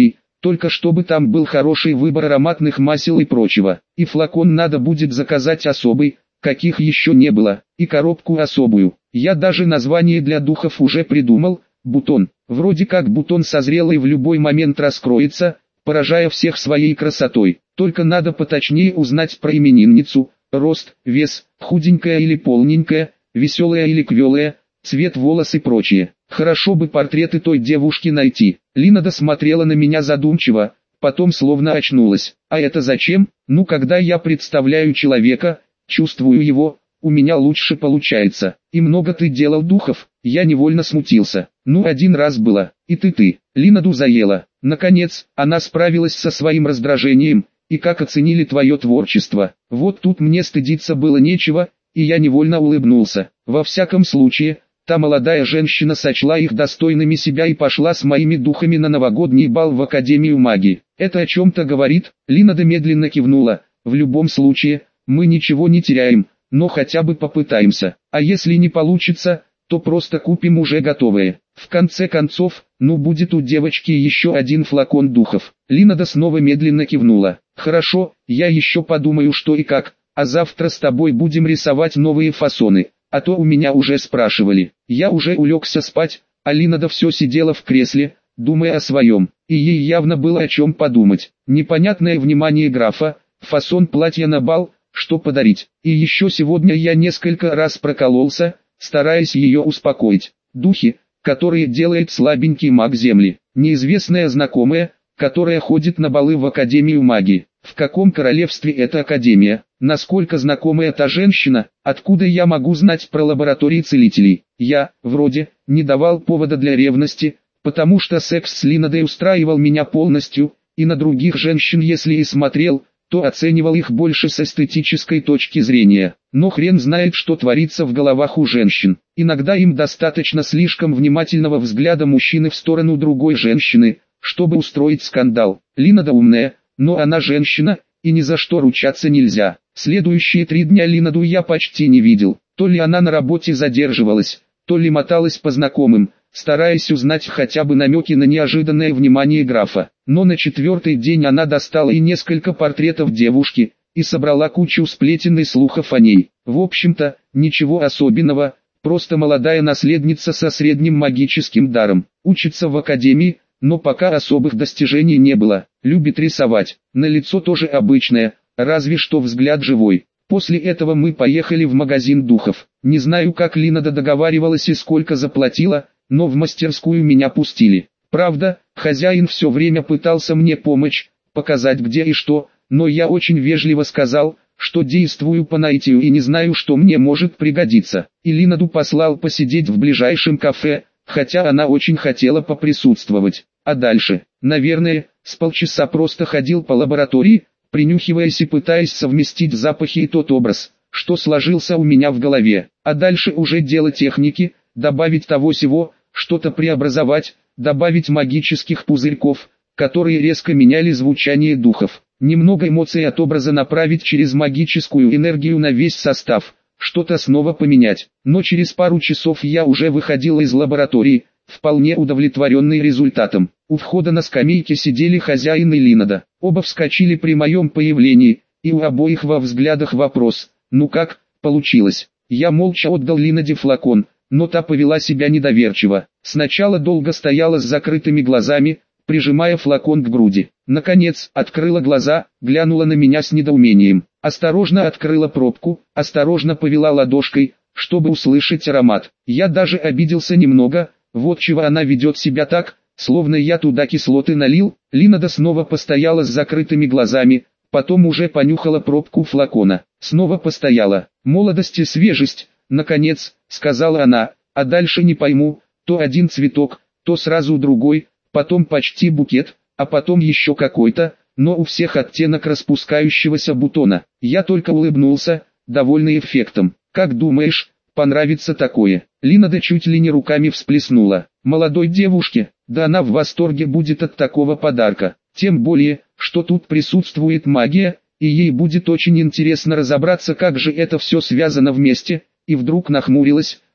только чтобы там был хороший выбор ароматных масел и прочего. И флакон надо будет заказать особый, каких еще не было, и коробку особую. Я даже название для духов уже придумал, бутон. Вроде как бутон созрел и в любой момент раскроется, поражая всех своей красотой. Только надо поточнее узнать про именинницу, рост, вес, худенькая или полненькая, веселая или квелая, цвет волос и прочее. Хорошо бы портреты той девушки найти. Лина досмотрела на меня задумчиво, потом словно очнулась. А это зачем? Ну, когда я представляю человека, чувствую его, у меня лучше получается. И много ты делал духов? Я невольно смутился. Ну, один раз было. И ты-ты. Линаду заела. Наконец, она справилась со своим раздражением. И как оценили твое творчество. Вот тут мне стыдиться было нечего, и я невольно улыбнулся. Во всяком случае, та молодая женщина сочла их достойными себя и пошла с моими духами на новогодний бал в Академию магии. Это о чем-то говорит? Линада медленно кивнула. В любом случае, мы ничего не теряем, но хотя бы попытаемся. А если не получится, то просто купим уже готовые. В конце концов, ну будет у девочки еще один флакон духов. Линада снова медленно кивнула. Хорошо, я еще подумаю что и как, а завтра с тобой будем рисовать новые фасоны. А то у меня уже спрашивали. Я уже улегся спать, а Линада все сидела в кресле, думая о своем. И ей явно было о чем подумать. Непонятное внимание графа, фасон платья на бал, что подарить. И еще сегодня я несколько раз прокололся, стараясь ее успокоить. Духи, которые делает слабенький маг земли. Неизвестная знакомая, которая ходит на балы в Академию магии. В каком королевстве эта академия? Насколько знакомая та женщина? Откуда я могу знать про лаборатории целителей? Я, вроде, не давал повода для ревности, потому что секс с Линадой устраивал меня полностью, и на других женщин если и смотрел, то оценивал их больше с эстетической точки зрения. Но хрен знает, что творится в головах у женщин. Иногда им достаточно слишком внимательного взгляда мужчины в сторону другой женщины, чтобы устроить скандал. Линада умная, но она женщина, и ни за что ручаться нельзя. Следующие три дня Линаду я почти не видел. То ли она на работе задерживалась, то ли моталась по знакомым, стараясь узнать хотя бы намеки на неожиданное внимание графа. Но на четвертый день она достала и несколько портретов девушки, и собрала кучу сплетен и слухов о ней. В общем-то, ничего особенного, просто молодая наследница со средним магическим даром. Учится в академии, но пока особых достижений не было. Любит рисовать, на лицо тоже обычное, разве что взгляд живой. После этого мы поехали в магазин духов. Не знаю, как Линада договаривалась и сколько заплатила, но в мастерскую меня пустили. Правда, хозяин все время пытался мне помочь, показать где и что, но я очень вежливо сказал, что действую по наитию и не знаю, что мне может пригодиться. И Линаду послал посидеть в ближайшем кафе, хотя она очень хотела поприсутствовать. А дальше, наверное, с полчаса просто ходил по лаборатории, принюхиваясь и пытаясь совместить запахи и тот образ, что сложился у меня в голове. А дальше уже дело техники, добавить того-сего, что-то преобразовать, добавить магических пузырьков, которые резко меняли звучание духов. Немного эмоций от образа направить через магическую энергию на весь состав, что-то снова поменять. Но через пару часов я уже выходил из лаборатории, вполне удовлетворенный результатом. У входа на скамейке сидели хозяин и Линада. Оба вскочили при моем появлении, и у обоих во взглядах вопрос: «Ну как, получилось?» Я молча отдал Линаде флакон, но та повела себя недоверчиво. Сначала долго стояла с закрытыми глазами, прижимая флакон к груди. Наконец, открыла глаза, глянула на меня с недоумением. Осторожно открыла пробку, осторожно повела ладошкой, чтобы услышать аромат. Я даже обиделся немного, вот чего она ведет себя так, словно я туда кислоты налил. Линада снова постояла с закрытыми глазами, потом уже понюхала пробку флакона. Снова постояла. «Молодость и свежесть», наконец, сказала она, а дальше не пойму, то один цветок, то сразу другой, потом почти букет, а потом еще какой-то, но у всех оттенок распускающегося бутона. Я только улыбнулся, довольный эффектом. «Как думаешь, понравится такое?» Линада чуть ли не руками всплеснула. «Молодой девушке, да она в восторге будет от такого подарка. Тем более, что тут присутствует магия, и ей будет очень интересно разобраться, как же это все связано вместе». И вдруг нахмурилась,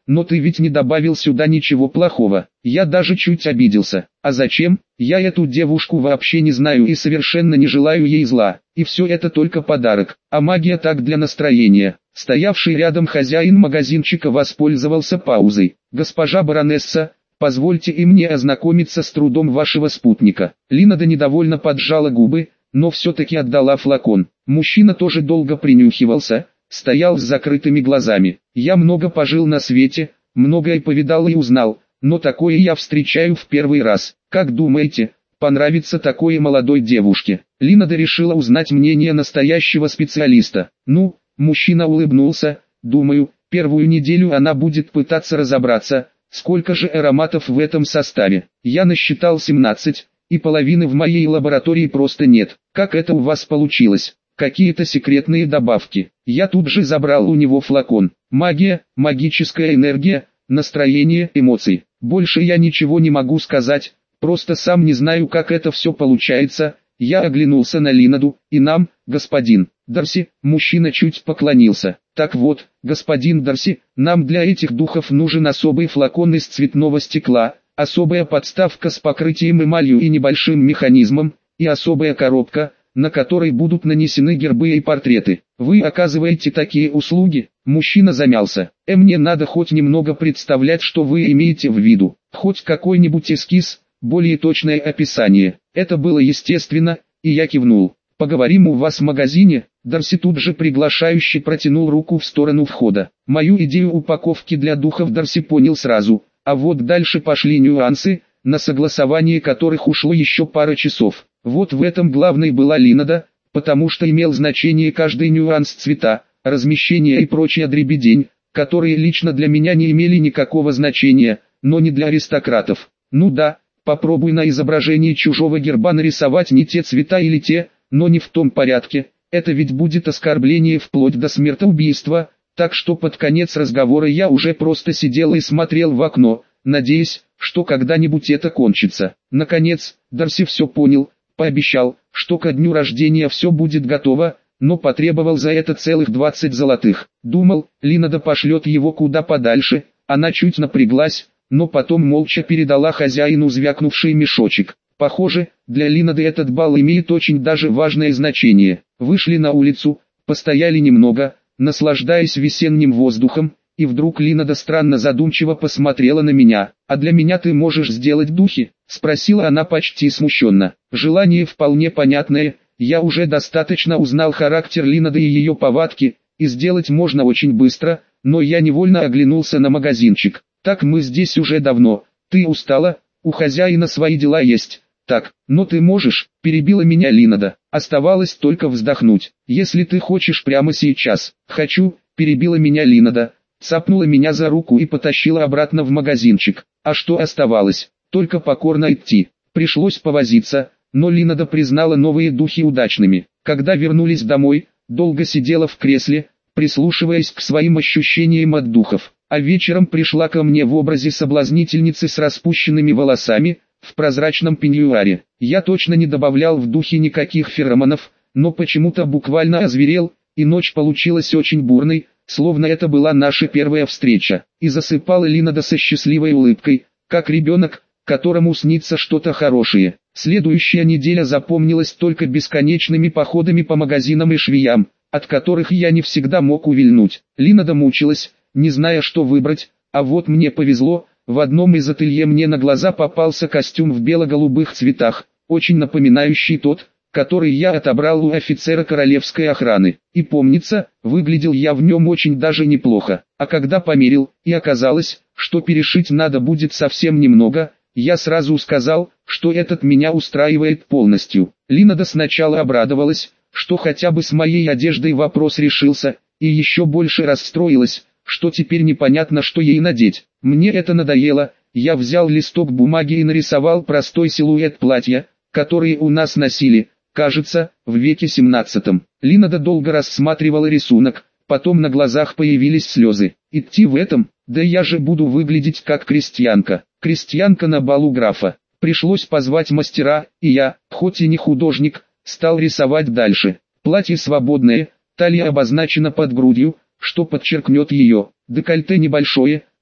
но ты ведь не добавил сюда ничего плохого. Я даже чуть обиделся. А зачем? Я эту девушку вообще не знаю и совершенно не желаю ей зла. И все это только подарок. А магия так для настроения. Стоявший рядом хозяин магазинчика воспользовался паузой. Госпожа баронесса, позвольте и мне ознакомиться с трудом вашего спутника. Линада недовольно поджала губы, но все-таки отдала флакон. Мужчина тоже долго принюхивался, стоял с закрытыми глазами. Я много пожил на свете, многое повидал и узнал, но такое я встречаю в первый раз. Как думаете, понравится такое молодой девушке? Линада решила узнать мнение настоящего специалиста. Ну, мужчина улыбнулся, думаю, первую неделю она будет пытаться разобраться, сколько же ароматов в этом составе. Я насчитал семнадцать, и половины в моей лаборатории просто нет. Как это у вас получилось? Какие-то секретные добавки. Я тут же забрал у него флакон. Магия, магическая энергия, настроение, эмоции. Больше я ничего не могу сказать, просто сам не знаю, как это все получается. Я оглянулся на Линаду, и нам, господин Дарси, мужчина чуть поклонился. Так вот, господин Дарси, нам для этих духов нужен особый флакон из цветного стекла, особая подставка с покрытием эмалью и небольшим механизмом, и особая коробка, на которой будут нанесены гербы и портреты. Вы оказываете такие услуги? Мужчина замялся. Э, мне надо хоть немного представлять, что вы имеете в виду. Хоть какой-нибудь эскиз, более точное описание. Это было естественно, и я кивнул. Поговорим у вас в магазине? Дарси тут же приглашающе протянул руку в сторону входа. Мою идею упаковки для духов Дарси понял сразу, а вот дальше пошли нюансы, на согласование которых ушло еще пара часов. Вот в этом главной была Линада, потому что имел значение каждый нюанс цвета, размещение и прочая дребедень, которые лично для меня не имели никакого значения, но не для аристократов. Ну да, попробуй на изображении чужого герба нарисовать не те цвета или те, но не в том порядке, это ведь будет оскорбление вплоть до смертоубийства, так что под конец разговора я уже просто сидел и смотрел в окно, надеясь, что когда-нибудь это кончится. Наконец, Дарси все понял, пообещал, что ко дню рождения все будет готово, но потребовал за это целых двадцать золотых. Думал, Линада пошлет его куда подальше, она чуть напряглась, но потом молча передала хозяину звякнувший мешочек. Похоже, для Линады этот бал имеет очень даже важное значение. Вышли на улицу, постояли немного, наслаждаясь весенним воздухом, и вдруг Линада странно задумчиво посмотрела на меня. «А для меня ты можешь сделать духи?» — спросила она почти смущенно. Желание вполне понятное, я уже достаточно узнал характер Линады и ее повадки, и сделать можно очень быстро, но я невольно оглянулся на магазинчик. «Так мы здесь уже давно, ты устала, у хозяина свои дела есть». «Так, но ты можешь», — перебила меня Линада. Оставалось только вздохнуть. «Если ты хочешь прямо сейчас». «Хочу», — перебила меня Линада, цапнула меня за руку и потащила обратно в магазинчик. А что оставалось? Только покорно идти. Пришлось повозиться, но Линада признала новые духи удачными. Когда вернулись домой, долго сидела в кресле, прислушиваясь к своим ощущениям от духов. А вечером пришла ко мне в образе соблазнительницы с распущенными волосами, в прозрачном пеньюаре. Я точно не добавлял в духи никаких феромонов, но почему-то буквально озверел, и ночь получилась очень бурной, словно это была наша первая встреча. И засыпала Линада со счастливой улыбкой, как ребенок, которому снится что-то хорошее. Следующая неделя запомнилась только бесконечными походами по магазинам и швеям, от которых я не всегда мог увильнуть. Линада мучилась, не зная, что выбрать, а вот мне повезло. В одном из ателье мне на глаза попался костюм в бело-голубых цветах, очень напоминающий тот, который я отобрал у офицера королевской охраны. И помнится, выглядел я в нем очень даже неплохо. А когда померил, и оказалось, что перешить надо будет совсем немного, я сразу сказал, что этот меня устраивает полностью. Линада сначала обрадовалась, что хотя бы с моей одеждой вопрос решился, и еще больше расстроилась, что теперь непонятно, что ей надеть. Мне это надоело, я взял листок бумаги и нарисовал простой силуэт платья, который у нас носили, кажется, в веке семнадцатом. Линада долго рассматривала рисунок, потом на глазах появились слезы. Идти в этом? Да я же буду выглядеть как крестьянка. Крестьянка на балу графа. Пришлось позвать мастера, и я, хоть и не художник, стал рисовать дальше. Платье свободное, талия обозначена под грудью, что подчеркнет ее. Декольте небольшое,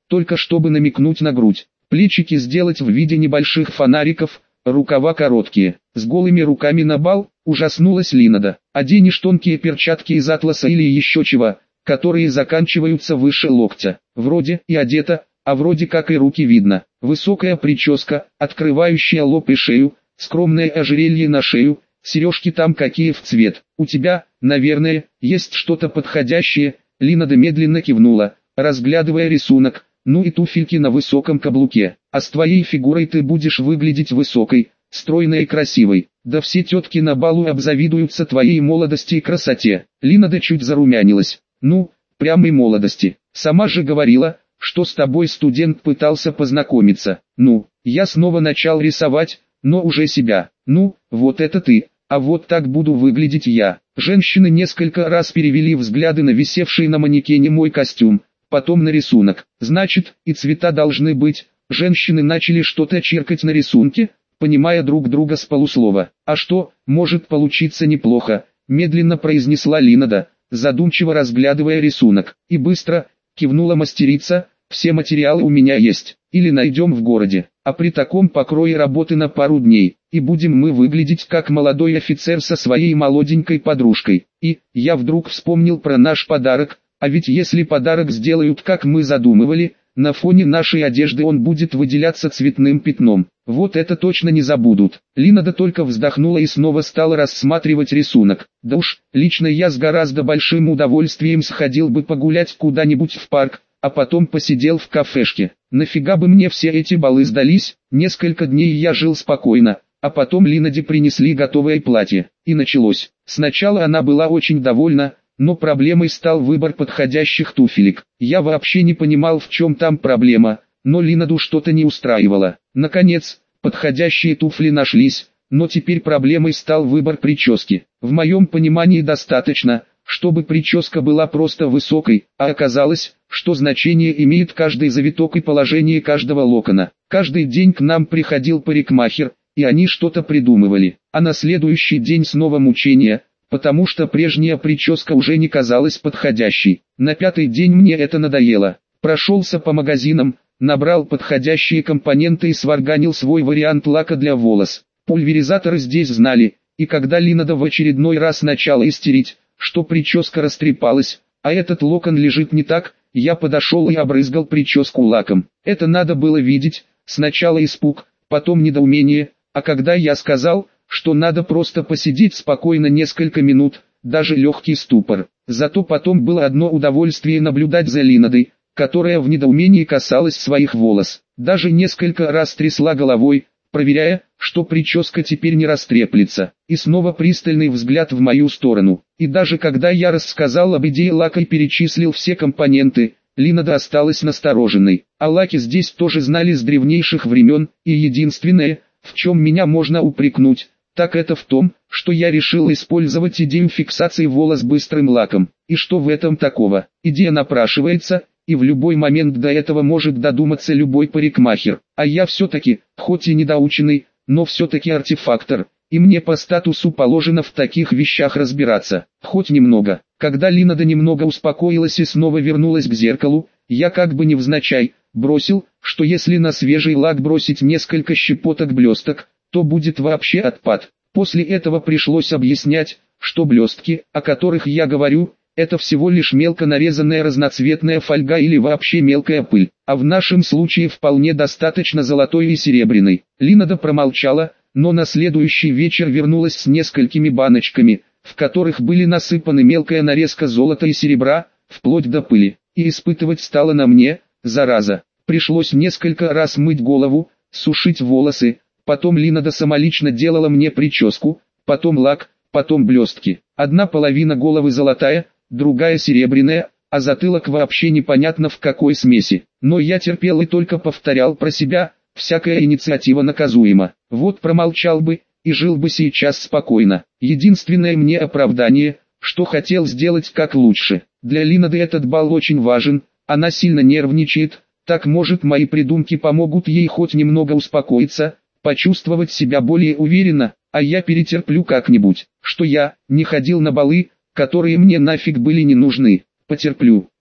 только чтобы намекнуть на грудь. Плечики сделать в виде небольших фонариков, рукава короткие. С голыми руками на бал, ужаснулась Линада. Оденешь тонкие перчатки из атласа или еще чего, которые заканчиваются выше локтя. Вроде и одета, а вроде как и руки видно. Высокая прическа, открывающая лоб и шею, скромное ожерелье на шею, сережки там какие в цвет. У тебя, наверное, есть что-то подходящее. Линада медленно кивнула, разглядывая рисунок. Ну и туфельки на высоком каблуке. А с твоей фигурой ты будешь выглядеть высокой, стройной и красивой. Да все тетки на балу обзавидуются твоей молодости и красоте. Линада чуть зарумянилась. Ну, прямой молодости. Сама же говорила, что с тобой студент пытался познакомиться. Ну, я снова начал рисовать, но уже себя. Ну, вот это ты, а вот так буду выглядеть я. Женщины несколько раз перевели взгляды на висевший на манекене мой костюм, потом на рисунок. Значит, и цвета должны быть. Женщины начали что-то черкать на рисунке, понимая друг друга с полуслова. А что, может получиться неплохо, медленно произнесла Линада, задумчиво разглядывая рисунок. И быстро кивнула мастерица: все материалы у меня есть, или найдем в городе. А при таком покрое работы на пару дней, и будем мы выглядеть как молодой офицер со своей молоденькой подружкой. И, я вдруг вспомнил про наш подарок, а ведь если подарок сделают как мы задумывали, на фоне нашей одежды он будет выделяться цветным пятном. Вот это точно не забудут. Линада только вздохнула и снова стала рассматривать рисунок. Да уж, лично я с гораздо большим удовольствием сходил бы погулять куда-нибудь в парк, а потом посидел в кафешке. Нафига бы мне все эти балы сдались? Несколько дней я жил спокойно, а потом Линаде принесли готовое платье. И началось. Сначала она была очень довольна, но проблемой стал выбор подходящих туфелек. Я вообще не понимал, в чем там проблема, но Линаду что-то не устраивало. Наконец, подходящие туфли нашлись, но теперь проблемой стал выбор прически. В моем понимании достаточно, чтобы прическа была просто высокой, а оказалось, что значение имеет каждый завиток и положение каждого локона. Каждый день к нам приходил парикмахер, и они что-то придумывали, а на следующий день снова мучения, потому что прежняя прическа уже не казалась подходящей. На пятый день мне это надоело. Прошелся по магазинам, набрал подходящие компоненты и сварганил свой вариант лака для волос. Пульверизаторы здесь знали, и когда Линада в очередной раз начала истерить, что прическа растрепалась, а этот локон лежит не так, я подошел и обрызгал прическу лаком. Это надо было видеть, сначала испуг, потом недоумение, а когда я сказал, что надо просто посидеть спокойно несколько минут, даже легкий ступор. Зато потом было одно удовольствие наблюдать за Линадой, которая в недоумении касалась своих волос. Даже несколько раз трясла головой, проверяя, что прическа теперь не растреплется. И снова пристальный взгляд в мою сторону. И даже когда я рассказал об идее лака и перечислил все компоненты, Линада осталась настороженной. О лаке здесь тоже знали с древнейших времен, и единственное, в чем меня можно упрекнуть, так это в том, что я решил использовать идею фиксации волос быстрым лаком. И что в этом такого? Идея напрашивается, и в любой момент до этого может додуматься любой парикмахер. А я все-таки, хоть и недоученный, но все-таки артефактор, и мне по статусу положено в таких вещах разбираться, хоть немного. Когда Линада немного успокоилась и снова вернулась к зеркалу, я как бы невзначай бросил, что если на свежий лак бросить несколько щепоток блесток, то будет вообще отпад. После этого пришлось объяснять, что блестки, о которых я говорю, это всего лишь мелко нарезанная разноцветная фольга или вообще мелкая пыль, а в нашем случае вполне достаточно золотой и серебряной. Линада промолчала, но на следующий вечер вернулась с несколькими баночками, в которых были насыпаны мелкая нарезка золота и серебра, вплоть до пыли, и испытывать стала на мне, зараза. Пришлось несколько раз мыть голову, сушить волосы, потом Линада самолично делала мне прическу, потом лак, потом блестки. Одна половина головы золотая, другая серебряная, а затылок вообще непонятно в какой смеси. Но я терпел и только повторял про себя: всякая инициатива наказуема. Вот промолчал бы, и жил бы сейчас спокойно. Единственное мне оправдание, что хотел сделать как лучше. Для Линады этот бал очень важен, она сильно нервничает, так может мои придумки помогут ей хоть немного успокоиться, почувствовать себя более уверенно, а я перетерплю как-нибудь, что я не ходил на балы, которые мне нафиг были не нужны. Потерплю.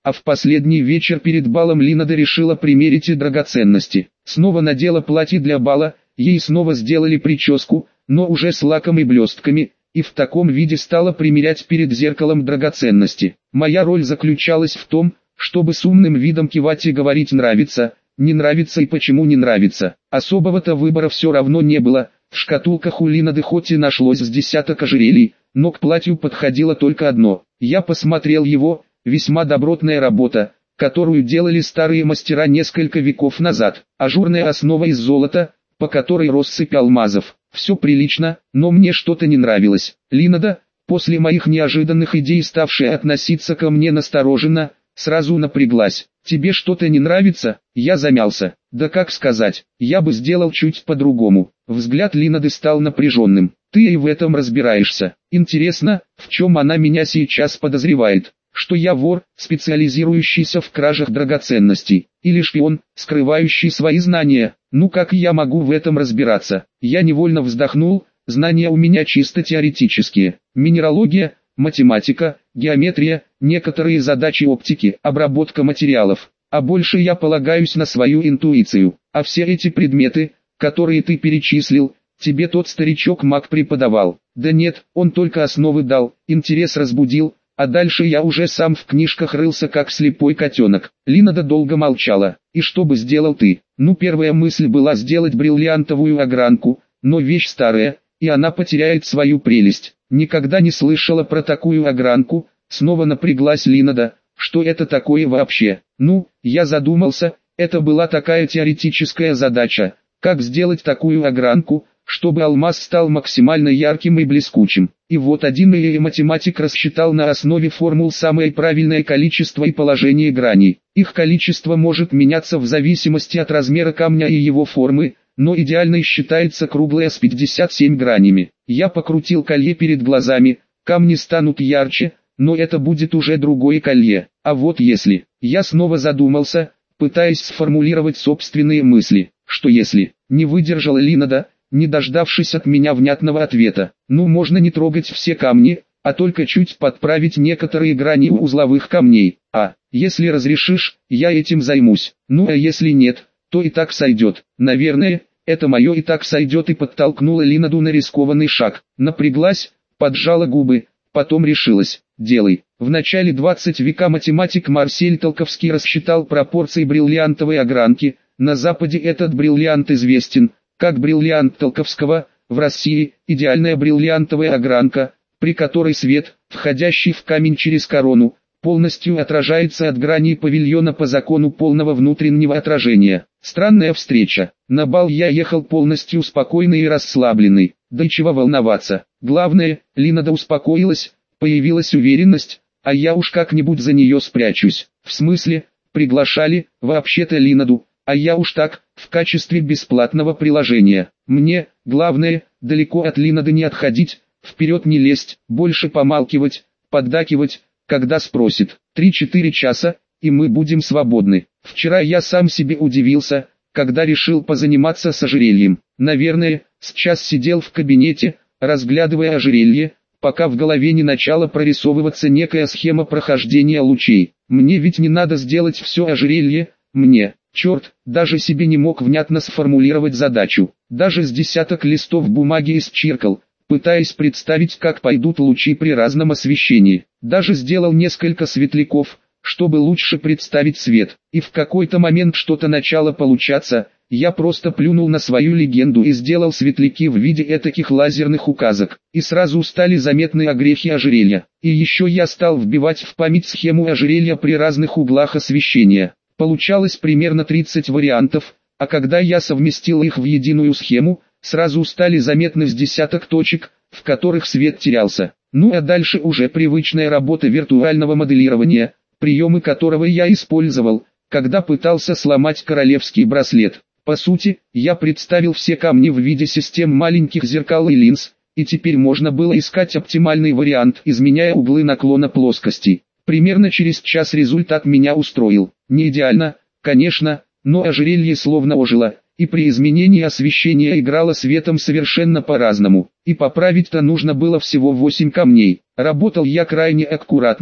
А в последний вечер перед балом Линада решила примерить и драгоценности. Снова надела платье для бала, ей снова сделали прическу, но уже с лаком и блестками, и в таком виде стала примерять перед зеркалом драгоценности. Моя роль заключалась в том, чтобы с умным видом кивать и говорить «нравится», «не нравится» и «почему не нравится». Особого-то выбора все равно не было. В шкатулках у Линады хоть и нашлось с десяток ожерелий, но к платью подходило только одно. Я посмотрел его, весьма добротная работа, которую делали старые мастера несколько веков назад. Ажурная основа из золота, по которой россыпь алмазов. Все прилично, но мне что-то не нравилось. Линада, после моих неожиданных идей ставшая относиться ко мне настороженно, сразу напряглась. «Тебе что-то не нравится?» Я замялся. «Да как сказать, я бы сделал чуть по-другому». Взгляд Линады стал напряженным. «Ты и в этом разбираешься. Интересно, в чем она меня сейчас подозревает? Что я вор, специализирующийся в кражах драгоценностей, или шпион, скрывающий свои знания? Ну как я могу в этом разбираться?» Я невольно вздохнул, знания у меня чисто теоретические. Минералогия, математика, геометрия, некоторые задачи оптики, обработка материалов. А больше я полагаюсь на свою интуицию. А все эти предметы, которые ты перечислил, тебе тот старичок-маг преподавал. Да нет, он только основы дал, интерес разбудил, а дальше я уже сам в книжках рылся как слепой котенок. Линада долго молчала. «И что бы сделал ты?» «Ну, первая мысль была сделать бриллиантовую огранку, но вещь старая, и она потеряет свою прелесть. Никогда не слышала про такую огранку». Снова напряглась Линада. «Что это такое вообще?» «Ну, я задумался, это была такая теоретическая задача, как сделать такую огранку, чтобы алмаз стал максимально ярким и блескучим. И вот один и математик рассчитал на основе формул самое правильное количество и положение граней. Их количество может меняться в зависимости от размера камня и его формы, но идеальной считается круглая с пятьдесят семь гранями. Я покрутил колье перед глазами, камни станут ярче, но это будет уже другое колье. А вот если... Я снова задумался, пытаясь сформулировать собственные мысли. Что если... Не выдержала Линада, не дождавшись от меня внятного ответа. «Ну, можно не трогать все камни, а только чуть подправить некоторые грани у узловых камней. А, если разрешишь, я этим займусь. Ну а если нет, то и так сойдет. Наверное, это мое и так сойдет». И подтолкнула Линаду на рискованный шаг. Напряглась, поджала губы, потом решилась. «Делай». В начале двадцатого века математик Марсель Толковский рассчитал пропорции бриллиантовой огранки. На Западе этот бриллиант известен как бриллиант Толковского. В России идеальная бриллиантовая огранка, при которой свет, входящий в камень через корону, полностью отражается от граней павильона по закону полного внутреннего отражения. Странная встреча. На бал я ехал полностью спокойный и расслабленный. Да и чего волноваться. Главное, Линада успокоилась, появилась уверенность, а я уж как-нибудь за нее спрячусь. В смысле, приглашали, вообще-то Линаду, а я уж так, в качестве бесплатного приложения. Мне, главное, далеко от Линады не отходить, вперед не лезть, больше помалкивать, поддакивать, когда спросит. Три-четыре часа, и мы будем свободны. Вчера я сам себе удивился, когда решил позаниматься с ожерельем. Наверное, сейчас сидел в кабинете, разглядывая ожерелье, пока в голове не начала прорисовываться некая схема прохождения лучей. Мне ведь не надо сделать все ожерелье, мне... Черт, даже себе не мог внятно сформулировать задачу. Даже с десяток листов бумаги исчеркал, пытаясь представить, как пойдут лучи при разном освещении. Даже сделал несколько светляков, чтобы лучше представить свет. И в какой-то момент что-то начало получаться, я просто плюнул на свою легенду и сделал светляки в виде этаких лазерных указок. И сразу стали заметны огрехи ожерелья. И еще я стал вбивать в память схему ожерелья при разных углах освещения. Получалось примерно тридцать вариантов, а когда я совместил их в единую схему, сразу стали заметны с десяток точек, в которых свет терялся. Ну а дальше уже привычная работа виртуального моделирования, приемы которого я использовал, когда пытался сломать королевский браслет. По сути, я представил все камни в виде систем маленьких зеркал и линз, и теперь можно было искать оптимальный вариант, изменяя углы наклона плоскостей. Примерно через час результат меня устроил. Не идеально, конечно, но ожерелье словно ожило, и при изменении освещения играло светом совершенно по-разному. И поправить-то нужно было всего восемь камней. Работал я крайне аккуратно,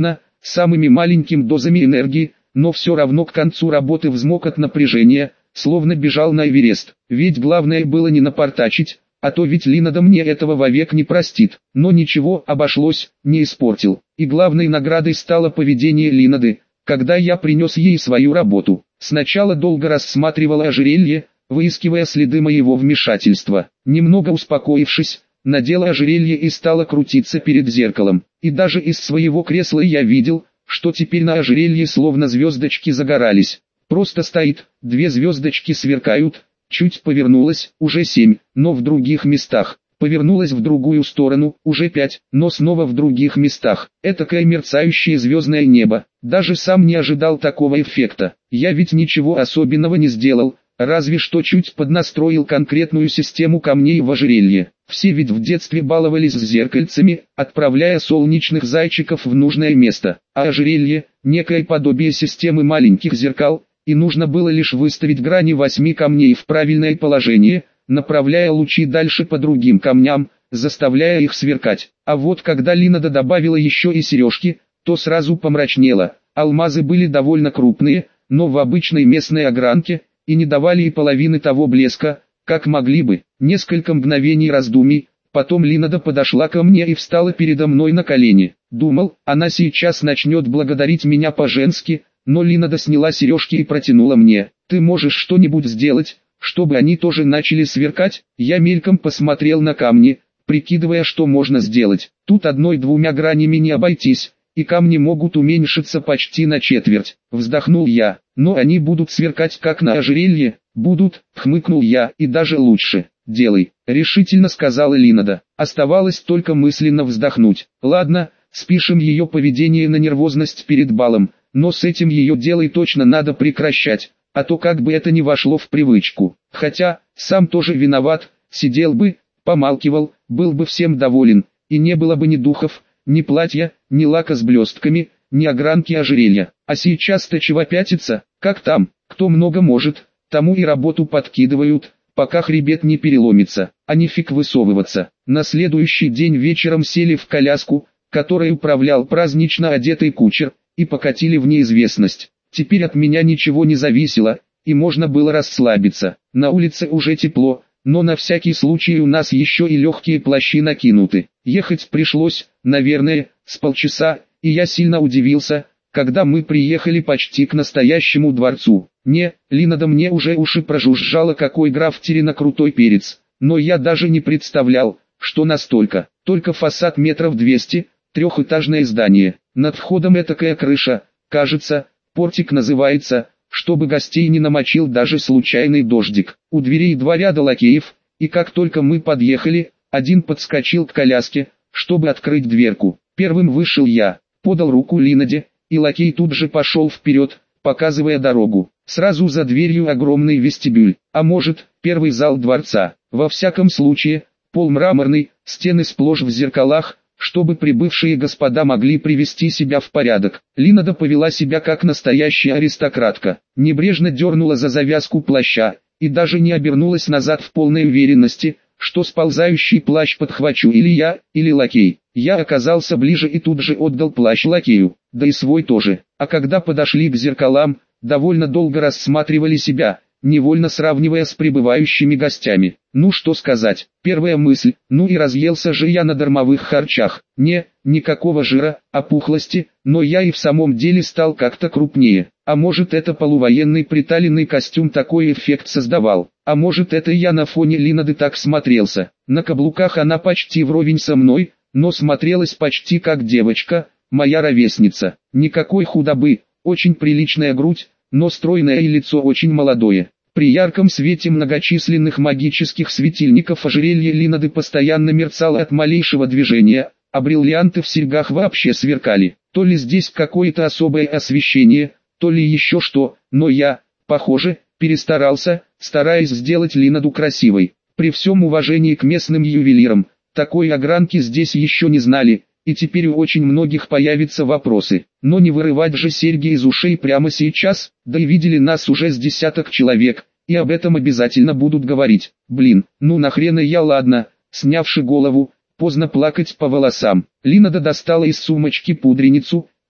самыми маленькими дозами энергии, но все равно к концу работы взмок от напряжения, словно бежал на Эверест. Ведь главное было не напортачить, а то ведь Линада мне этого вовек не простит. Но ничего, обошлось, не испортил. И главной наградой стало поведение Линады, когда я принес ей свою работу. Сначала долго рассматривала ожерелье, выискивая следы моего вмешательства. Немного успокоившись, надела ожерелье и стала крутиться перед зеркалом. И даже из своего кресла я видел, что теперь на ожерелье словно звездочки загорались. Просто стоит, две звездочки сверкают, чуть повернулась, уже семь, но в других местах. Повернулась в другую сторону, уже пять, но снова в других местах. Этакое мерцающее звездное небо. Даже сам не ожидал такого эффекта. Я ведь ничего особенного не сделал, разве что чуть поднастроил конкретную систему камней в ожерелье. Все ведь в детстве баловались с зеркальцами, отправляя солнечных зайчиков в нужное место. А ожерелье – некое подобие системы маленьких зеркал, и нужно было лишь выставить грани восьми камней в правильное положение, направляя лучи дальше по другим камням, заставляя их сверкать. А вот когда Линада добавила еще и сережки, то сразу помрачнело. Алмазы были довольно крупные, но в обычной местной огранке, и не давали и половины того блеска, как могли бы. Несколько мгновений раздумий, потом Линада подошла ко мне и встала передо мной на колени. Думал, она сейчас начнет благодарить меня по-женски, но Линада сняла сережки и протянула мне. «Ты можешь что-нибудь сделать, чтобы они тоже начали сверкать?» Я мельком посмотрел на камни, прикидывая, что можно сделать. Тут одной-двумя гранями не обойтись, и камни могут уменьшиться почти на четверть. Вздохнул я. «Но они будут сверкать как на ожерелье?» «Будут», хмыкнул я, «и даже лучше». «Делай», решительно сказала Линада. Оставалось только мысленно вздохнуть. «Ладно, спишем ее поведение на нервозность перед балом, но с этим ее делой точно надо прекращать, а то как бы это не вошло в привычку. Хотя, сам тоже виноват, сидел бы, помалкивал, был бы всем доволен, и не было бы ни духов, ни платья, ни лака с блестками, ни огранки ожерелья. А сейчас-то чего пятиться, как там, кто много может, тому и работу подкидывают, пока хребет не переломится, а не фиг высовываться». На следующий день вечером сели в коляску, которой управлял празднично одетый кучер, и покатили в неизвестность. Теперь от меня ничего не зависело, и можно было расслабиться. На улице уже тепло, но на всякий случай у нас еще и легкие плащи накинуты. Ехать пришлось, наверное, с полчаса, и я сильно удивился, когда мы приехали почти к настоящему дворцу. Не, Линада мне уже уши прожужжала, какой граф Терена крутой перец, но я даже не представлял, что настолько. Только фасад метров двести, трехэтажное здание, над входом этакая крыша, кажется, портик называется, чтобы гостей не намочил даже случайный дождик. У дверей два ряда лакеев, и как только мы подъехали, один подскочил к коляске, чтобы открыть дверку. Первым вышел я, подал руку Линаде, и лакей тут же пошел вперед, показывая дорогу. Сразу за дверью огромный вестибюль, а может, первый зал дворца. Во всяком случае, пол мраморный, стены сплошь в зеркалах, чтобы прибывшие господа могли привести себя в порядок. Линада повела себя как настоящая аристократка, небрежно дернула за завязку плаща, и даже не обернулась назад в полной уверенности, что сползающий плащ подхвачу или я, или лакей. Я оказался ближе и тут же отдал плащ лакею, да и свой тоже. А когда подошли к зеркалам, довольно долго рассматривали себя, невольно сравнивая с прибывающими гостями. Ну что сказать, первая мысль, ну и разъелся же я на дармовых харчах. Не, никакого жира, опухлости, но я и в самом деле стал как-то крупнее. А может, это полувоенный приталенный костюм такой эффект создавал. А может, это я на фоне Линады так смотрелся. На каблуках она почти вровень со мной, но смотрелась почти как девочка, моя ровесница. Никакой худобы, очень приличная грудь, но стройное и лицо очень молодое. При ярком свете многочисленных магических светильников ожерелье Линады постоянно мерцало от малейшего движения, а бриллианты в серьгах вообще сверкали. То ли здесь какое-то особое освещение, то ли еще что, но я, похоже, перестарался, стараясь сделать Линаду красивой. При всем уважении к местным ювелирам, такой огранки здесь еще не знали, и теперь у очень многих появятся вопросы. Но не вырывать же серьги из ушей прямо сейчас, да и видели нас уже с десяток человек, и об этом обязательно будут говорить. Блин, ну нахрена я, ладно, снявши голову, поздно плакать по волосам. Линада достала из сумочки пудреницу,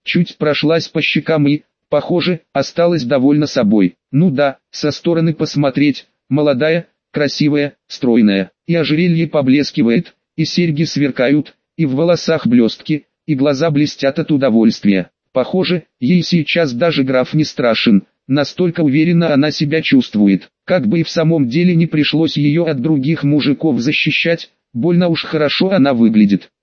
чуть прошлась по щекам и, похоже, осталась довольна собой. Ну да, со стороны посмотреть, молодая, красивая, стройная, и ожерелье поблескивает, и серьги сверкают, и в волосах блестки, и глаза блестят от удовольствия. Похоже, ей сейчас даже граф не страшен, настолько уверенно она себя чувствует. Как бы и в самом деле не пришлось ее от других мужиков защищать, больно уж хорошо она выглядит.